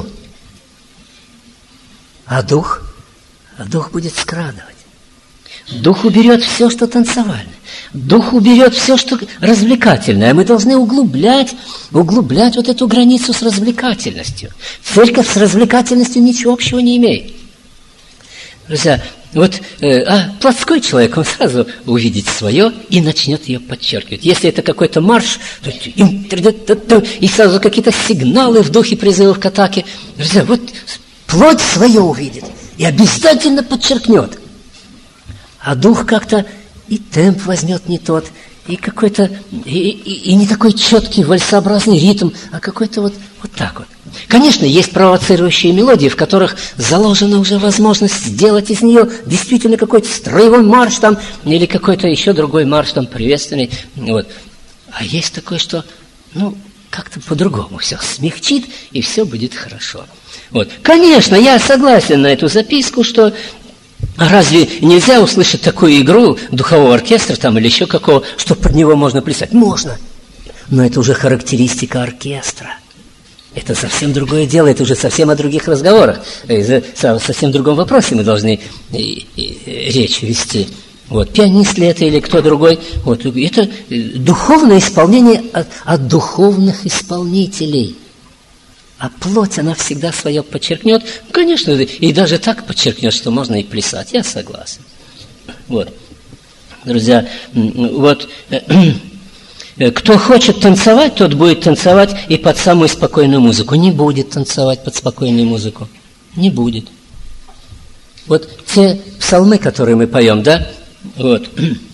A: А дух? А дух будет скрадывать. Дух уберет все, что танцевальное. Дух уберет все, что развлекательное. Мы должны углублять, углублять вот эту границу с развлекательностью. Церковь с развлекательностью ничего общего не имеет. Друзья, вот э, а плотской человек, он сразу увидит свое и начнет ее подчеркивать. Если это какой-то марш, то и сразу какие-то сигналы в духе призывов к атаке. Друзья, вот плоть свое увидит и обязательно подчеркнет. А дух как-то и темп возьмет не тот, и какой-то, и, и, и не такой четкий вальсообразный ритм, а какой-то вот, вот так вот. Конечно, есть провоцирующие мелодии, в которых заложена уже возможность сделать из нее действительно какой-то строевой марш там, или какой-то еще другой марш там приветственный. Вот. А есть такое, что, ну, как-то по-другому все смягчит, и все будет хорошо. Вот. Конечно, я согласен на эту записку, что разве нельзя услышать такую игру духового оркестра там, или еще какого, что под него можно плясать? Можно. Но это уже характеристика оркестра. Это совсем другое дело, это уже совсем о других разговорах, о совсем другом вопросе мы должны и, и, речь вести. Вот, пианист ли это или кто другой, вот, это духовное исполнение от, от духовных исполнителей. А плоть, она всегда свое подчеркнет. Ну, конечно, и даже так подчеркнет, что можно и плясать. Я согласен. Вот. Друзья, вот... Кто хочет танцевать, тот будет танцевать и под самую спокойную музыку. Не будет танцевать под спокойную музыку. Не будет. Вот те псалмы, которые мы поем, да? Вот.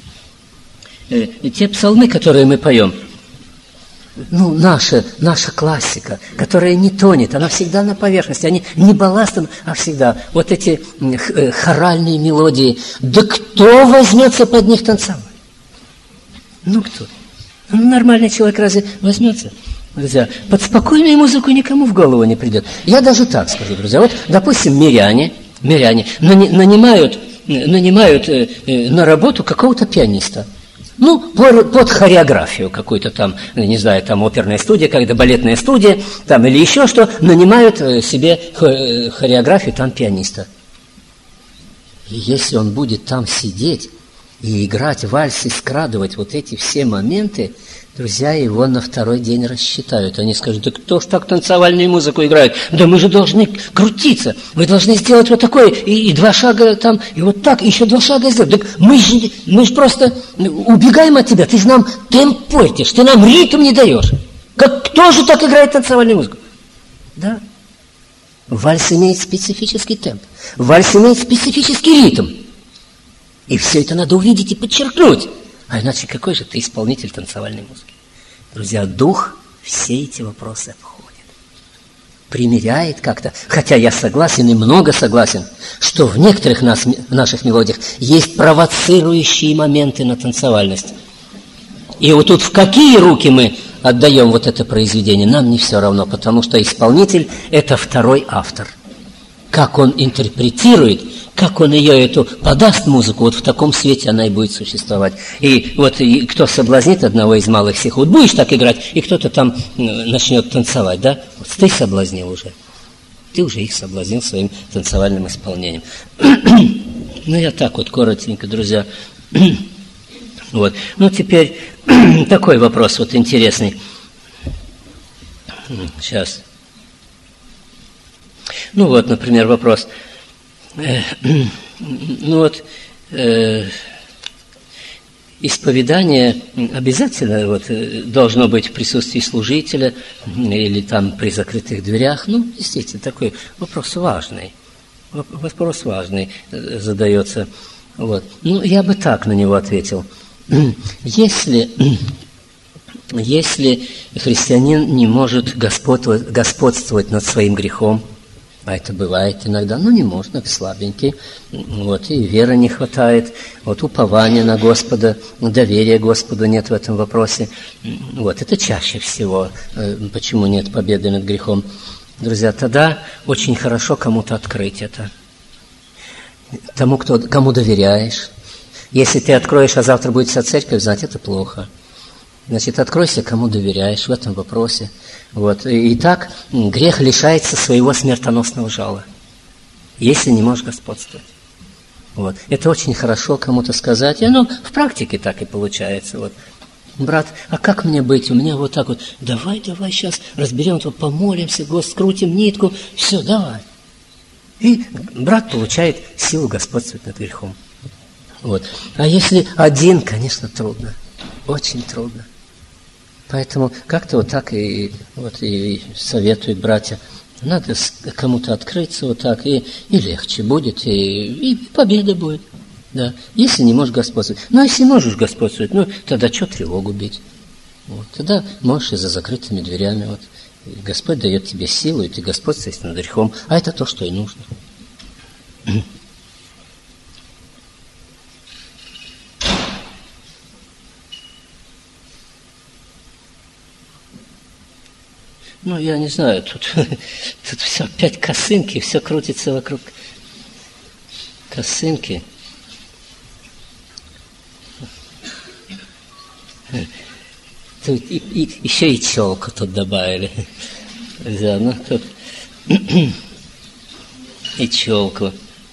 A: Те псалмы, которые мы поем, ну, наша, наша классика, которая не тонет, она всегда на поверхности, они не балластом, а всегда. Вот эти хоральные мелодии. Да кто возьмется под них танцевать? Ну, кто? Нормальный человек разве возьмется? Друзья, под спокойную музыку никому в голову не придет. Я даже так скажу, друзья. Вот, допустим, миряне, миряне нанимают, нанимают на работу какого-то пианиста. Ну, под хореографию какую-то там, не знаю, там оперная студия, когда балетная студия, там или еще что, нанимают себе хореографию там пианиста. И если он будет там сидеть и играть вальс, и скрадывать вот эти все моменты, друзья, его на второй день рассчитают. Они скажут: да кто ж так танцевальную музыку играет? Да мы же должны крутиться, мы должны сделать вот такое, и, и два шага там, и вот так, и еще два шага сделать. Так мы же, мы же просто убегаем от тебя, ты же нам темп портишь, ты нам ритм не даешь. Как, кто же так играет танцевальную музыку? Да. Вальс имеет специфический темп, вальс имеет специфический ритм. И все это надо увидеть и подчеркнуть. А иначе какой же ты исполнитель танцевальной музыки? Друзья, дух все эти вопросы обходит. Примеряет как-то. Хотя я согласен и много согласен, что в некоторых нас, в наших мелодиях есть провоцирующие моменты на танцевальность. И вот тут в какие руки мы отдаем вот это произведение, нам не все равно, потому что исполнитель – это второй автор. как он интерпретирует, как он ее эту подаст музыку, вот в таком свете она и будет существовать. И вот и кто соблазнит одного из малых сих, вот будешь так играть, и кто-то там начнет танцевать, да? Вот ты соблазнил уже. Ты уже их соблазнил своим танцевальным исполнением. Ну, я так вот коротенько, друзья. Вот. Ну, теперь такой вопрос вот интересный. Сейчас. Ну, вот, например, вопрос. Ну, вот, э, исповедание обязательно вот, должно быть в присутствии служителя или там при закрытых дверях. Ну, действительно, такой вопрос важный. Вопрос важный задается. Вот. Ну, я бы так на него ответил. Если, если христианин не может господствовать, господствовать над своим грехом, а это бывает иногда, ну, не можно, слабенький, вот, и веры не хватает, вот, упования на Господа, доверия Господу нет в этом вопросе, вот, это чаще всего, почему нет победы над грехом. Друзья, тогда очень хорошо кому-то открыть это, тому, кто, кому доверяешь. Если ты откроешь, а завтра будет вся церковь знать, это плохо. Значит, откройся, кому доверяешь в этом вопросе. Вот. И так грех лишается своего смертоносного жала, если не можешь господствовать. Вот. Это очень хорошо кому-то сказать. И оно в практике так и получается. Вот. Брат, а как мне быть? У меня вот так вот, давай, давай, сейчас разберем, то помолимся, Господь, скрутим нитку, все, давай. И брат получает силу господствовать над грехом. Вот. А если один, конечно, трудно. Очень трудно. Поэтому как-то вот так и, вот, и советуют братья. Надо кому-то открыться вот так, и, и легче будет, и, и победа будет. Да. Если не можешь господствовать. Ну, а если можешь господствовать, ну, тогда что тревогу бить? Вот. Тогда можешь и за закрытыми дверями. Вот. И Господь дает тебе силу, и ты господствуешь над грехом. А это то, что и нужно. Ну, я не знаю, тут, тут все опять косынки, все крутится вокруг косынки. Тут и, и, еще и челку тут добавили. Да, ну, тут и челку.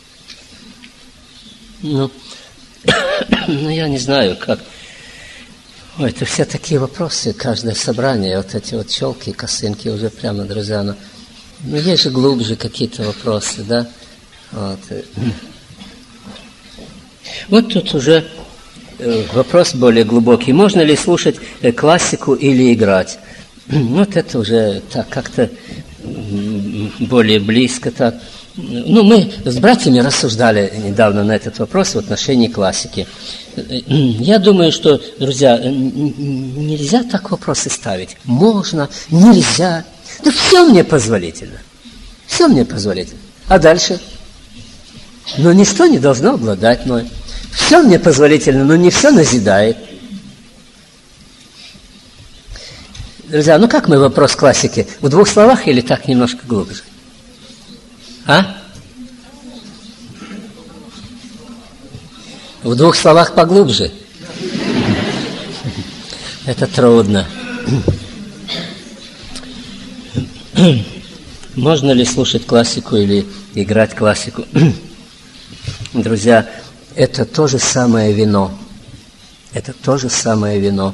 A: Ну, ну, я не знаю, как... Ой, это все такие вопросы, каждое собрание, вот эти вот челки, косынки уже прямо, друзья, ну, ну есть же глубже какие-то вопросы, да? Вот, вот тут уже вопрос более глубокий. Можно ли слушать классику или играть? Вот это уже так как-то более близко так. Ну, мы с братьями рассуждали недавно на этот вопрос в отношении классики. Я думаю, что, друзья, нельзя так вопросы ставить. Можно, нельзя. Да все мне позволительно. Все мне позволительно. А дальше? Но ничто не должно обладать мной. Все мне позволительно, но не все назидает. Друзья, ну как мы вопрос классики? В двух словах или так немножко глубже? А? В двух словах поглубже? Это трудно. Можно ли слушать классику или играть классику? Друзья, это то же самое вино. Это то же самое вино.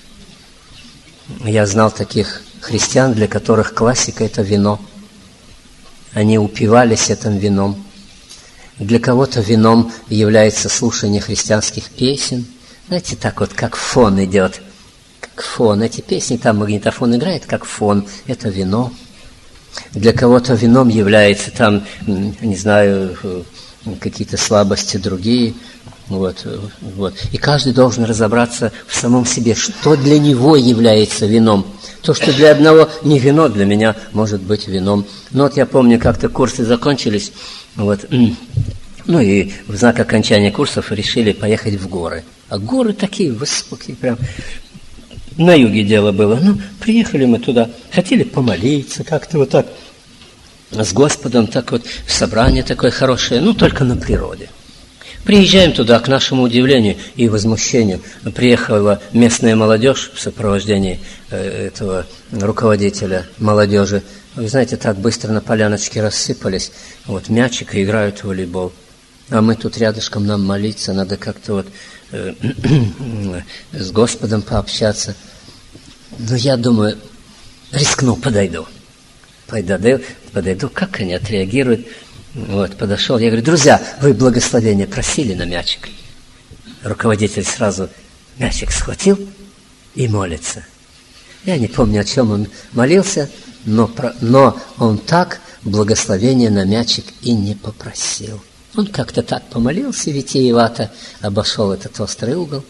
A: Я знал таких христиан, для которых классика – это вино. Они упивались этим вином. Для кого-то вином является слушание христианских песен. Знаете, так вот, как фон идет. Как фон. Эти песни, там магнитофон играет, как фон. Это вино. Для кого-то вином является там, не знаю, какие-то слабости другие. Вот, вот. И каждый должен разобраться в самом себе, что для него является вином. То, что для одного не вино, для меня может быть вином. Ну вот я помню, как-то курсы закончились, вот, ну и в знак окончания курсов решили поехать в горы. А горы такие высокие, прям на юге дело было. Ну, приехали мы туда, хотели помолиться как-то вот так. с Господом, так вот, собрание такое хорошее, ну, только на природе. Приезжаем туда, к нашему удивлению и возмущению. Приехала местная молодежь в сопровождении этого руководителя молодежи. Вы знаете, так быстро на поляночке рассыпались. Вот мячик и играют в волейбол. А мы тут рядышком, нам молиться, надо как-то вот э, с Господом пообщаться. Но я думаю, рискну, подойду. Подойду, подойду, как они отреагируют. Вот, подошел, я говорю: друзья, вы благословение просили на мячик? Руководитель сразу мячик схватил и молится. Я не помню, о чем он молился, но, но он так благословения на мячик и не попросил. Он как-то так помолился витиевато, обошел этот острый угол.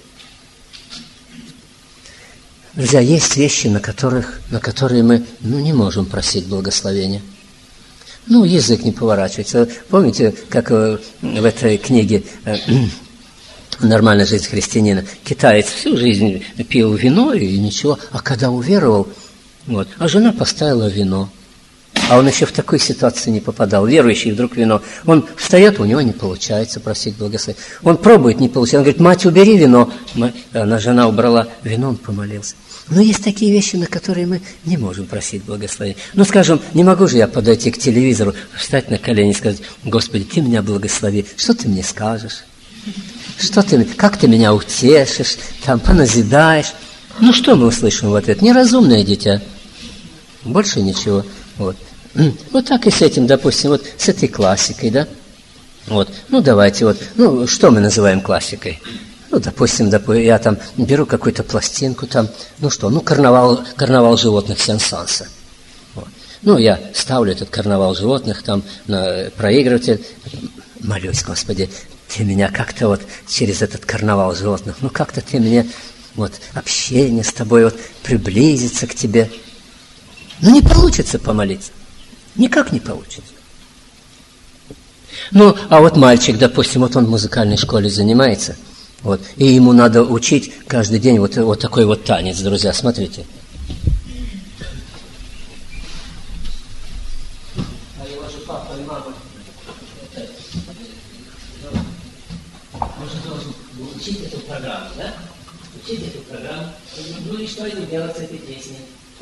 A: Друзья, есть вещи, на, которых, на которые мы ну, не можем просить благословения. Ну, язык не поворачивается. Помните, как в этой книге «Нормальная жизнь христианина» китаец всю жизнь пил вино и ничего, а когда уверовал, вот, а жена поставила вино. А он еще в такой ситуации не попадал. Верующий вдруг вино. Он встает, у него не получается просить благословения. Он пробует, не получается. Он говорит: мать, убери вино. Она, жена убрала вино, он помолился. Но есть такие вещи, на которые мы не можем просить благословения. Ну, скажем, не могу же я подойти к телевизору, встать на колени и сказать: Господи, Ты меня благослови. Что Ты мне скажешь? Что ты, как Ты меня утешишь, там, поназидаешь? Ну, что мы услышим в ответ? Неразумное дитя. Больше ничего. Вот. Вот так и с этим, допустим, вот с этой классикой, да? Вот. Ну, давайте вот, ну, что мы называем классикой? Ну, допустим, допустим, я там беру какую-то пластинку, там, ну что, ну, карнавал, карнавал животных Сен-Санса. Вот. Ну, я ставлю этот карнавал животных там на проигрыватель, молюсь: Господи, Ты меня как-то вот через этот карнавал животных, ну, как-то Ты мне, вот, общение с Тобой, вот, приблизиться к Тебе. Ну, не получится помолиться. Никак не получится. Ну, а вот мальчик, допустим, вот он в музыкальной школе занимается, вот, и ему надо учить каждый день вот, вот такой вот танец, друзья, смотрите. А его же папа и мама. Он же должен учить эту программу, да? Учить эту программу. Ну и что ему делать с этой песней?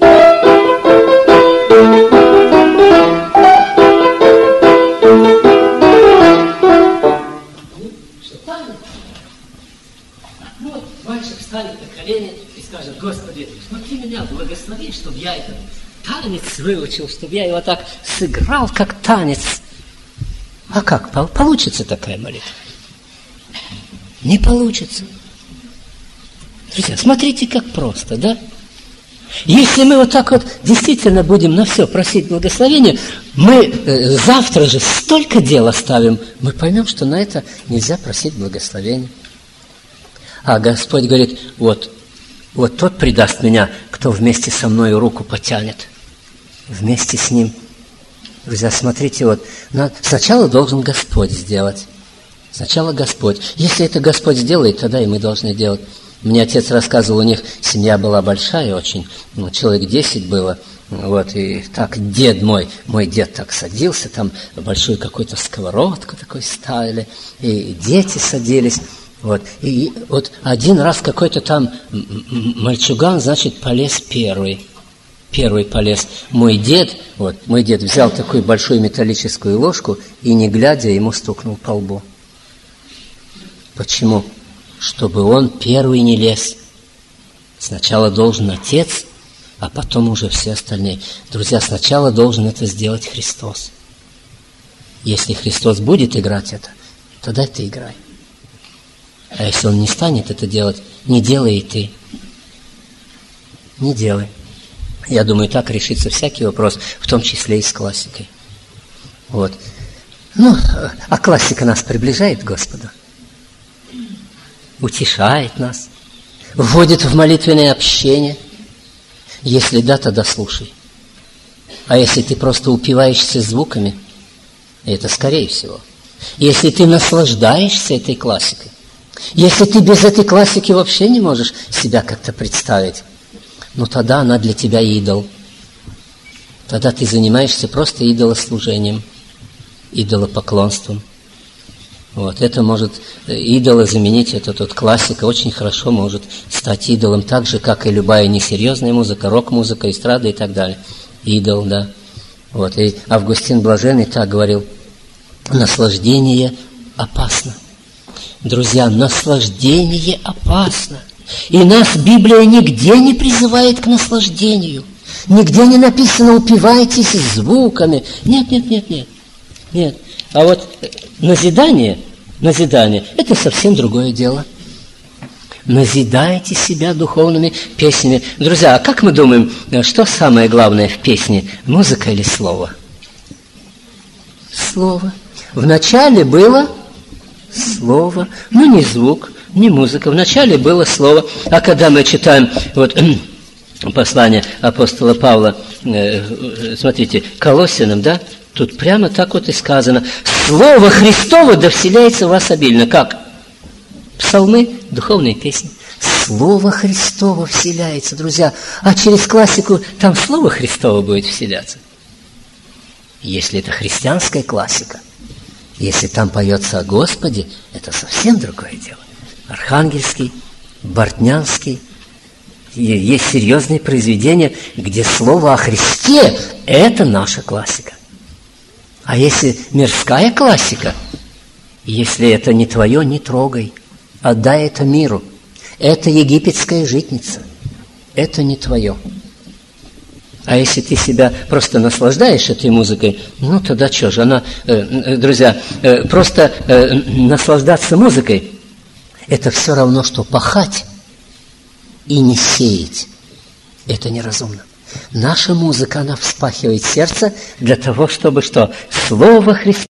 A: Вот, мальчик встанет на колени и скажет: Господи, ну Ты меня благослови, чтобы я этот танец выучил, чтобы я его так сыграл, как танец. А как? Получится такая молитва? Не получится. Друзья, смотрите, как просто, да? Если мы вот так вот действительно будем на все просить благословения, мы э, завтра же столько дел оставим, мы поймем, что на это нельзя просить благословения. А Господь говорит: вот, вот тот предаст меня, кто вместе со мной руку потянет. Вместе с ним. Друзья, смотрите, вот, сначала должен Господь сделать. Сначала Господь. Если это Господь сделает, тогда и мы должны делать. Мне отец рассказывал, у них семья была большая очень, ну, человек десять было, вот, и так дед мой, мой дед так садился, там большую какую-то сковородку такой ставили, и дети садились, вот, и вот один раз какой-то там мальчуган, значит, полез первый, первый полез. Мой дед, вот, мой дед взял такую большую металлическую ложку и, не глядя, ему стукнул по лбу. Почему? Чтобы он первый не лез. Сначала должен отец, а потом уже все остальные. Друзья, сначала должен это сделать Христос. Если Христос будет играть это, тогда ты играй. А если Он не станет это делать, не делай и ты. Не делай. Я думаю, так решится всякий вопрос, в том числе и с классикой. Вот. Ну, а классика нас приближает к Господу. Утешает нас, вводит в молитвенное общение. Если да, тогда слушай. А если ты просто упиваешься звуками, это скорее всего. Если ты наслаждаешься этой классикой, если ты без этой классики вообще не можешь себя как-то представить, ну тогда она для тебя идол. тогда ты занимаешься просто идолослужением, идолопоклонством. Вот, это может идола заменить, это тот классика, очень хорошо может стать идолом, так же, как и любая несерьезная музыка, рок-музыка, эстрада и так далее. Идол, да. Вот, и Августин Блаженный так говорил: наслаждение опасно. Друзья, наслаждение опасно. И нас Библия нигде не призывает к наслаждению. Нигде не написано: упивайтесь звуками. Нет, нет, нет, нет. Нет. А вот назидание, назидание – это совсем другое дело. Назидайте себя духовными песнями. Друзья, а как мы думаем, что самое главное в песне – музыка или слово? Слово. Вначале было слово, но не звук, не музыка. Вначале было слово. А когда мы читаем вот, послание апостола Павла, э, смотрите, Колоссянам, да, тут прямо так вот и сказано: Слово Христово да вселяется в вас обильно. Как? Псалмы, духовные песни. Слово Христово вселяется, друзья. А через классику там Слово Христово будет вселяться. Если это христианская классика, если там поется о Господе, это совсем другое дело. Архангельский, Бортнянский. Есть серьезные произведения, где слово о Христе – это наша классика. А если мирская классика, если это не твое, не трогай, отдай это миру. Это египетская житница, это не твое. А если ты себя просто наслаждаешь этой музыкой, ну тогда что же, она, э, друзья, э, просто э, наслаждаться музыкой – это все равно, что пахать и не сеять. Это неразумно. Наша музыка, она вспахивает сердце для того, чтобы что? Слово Христа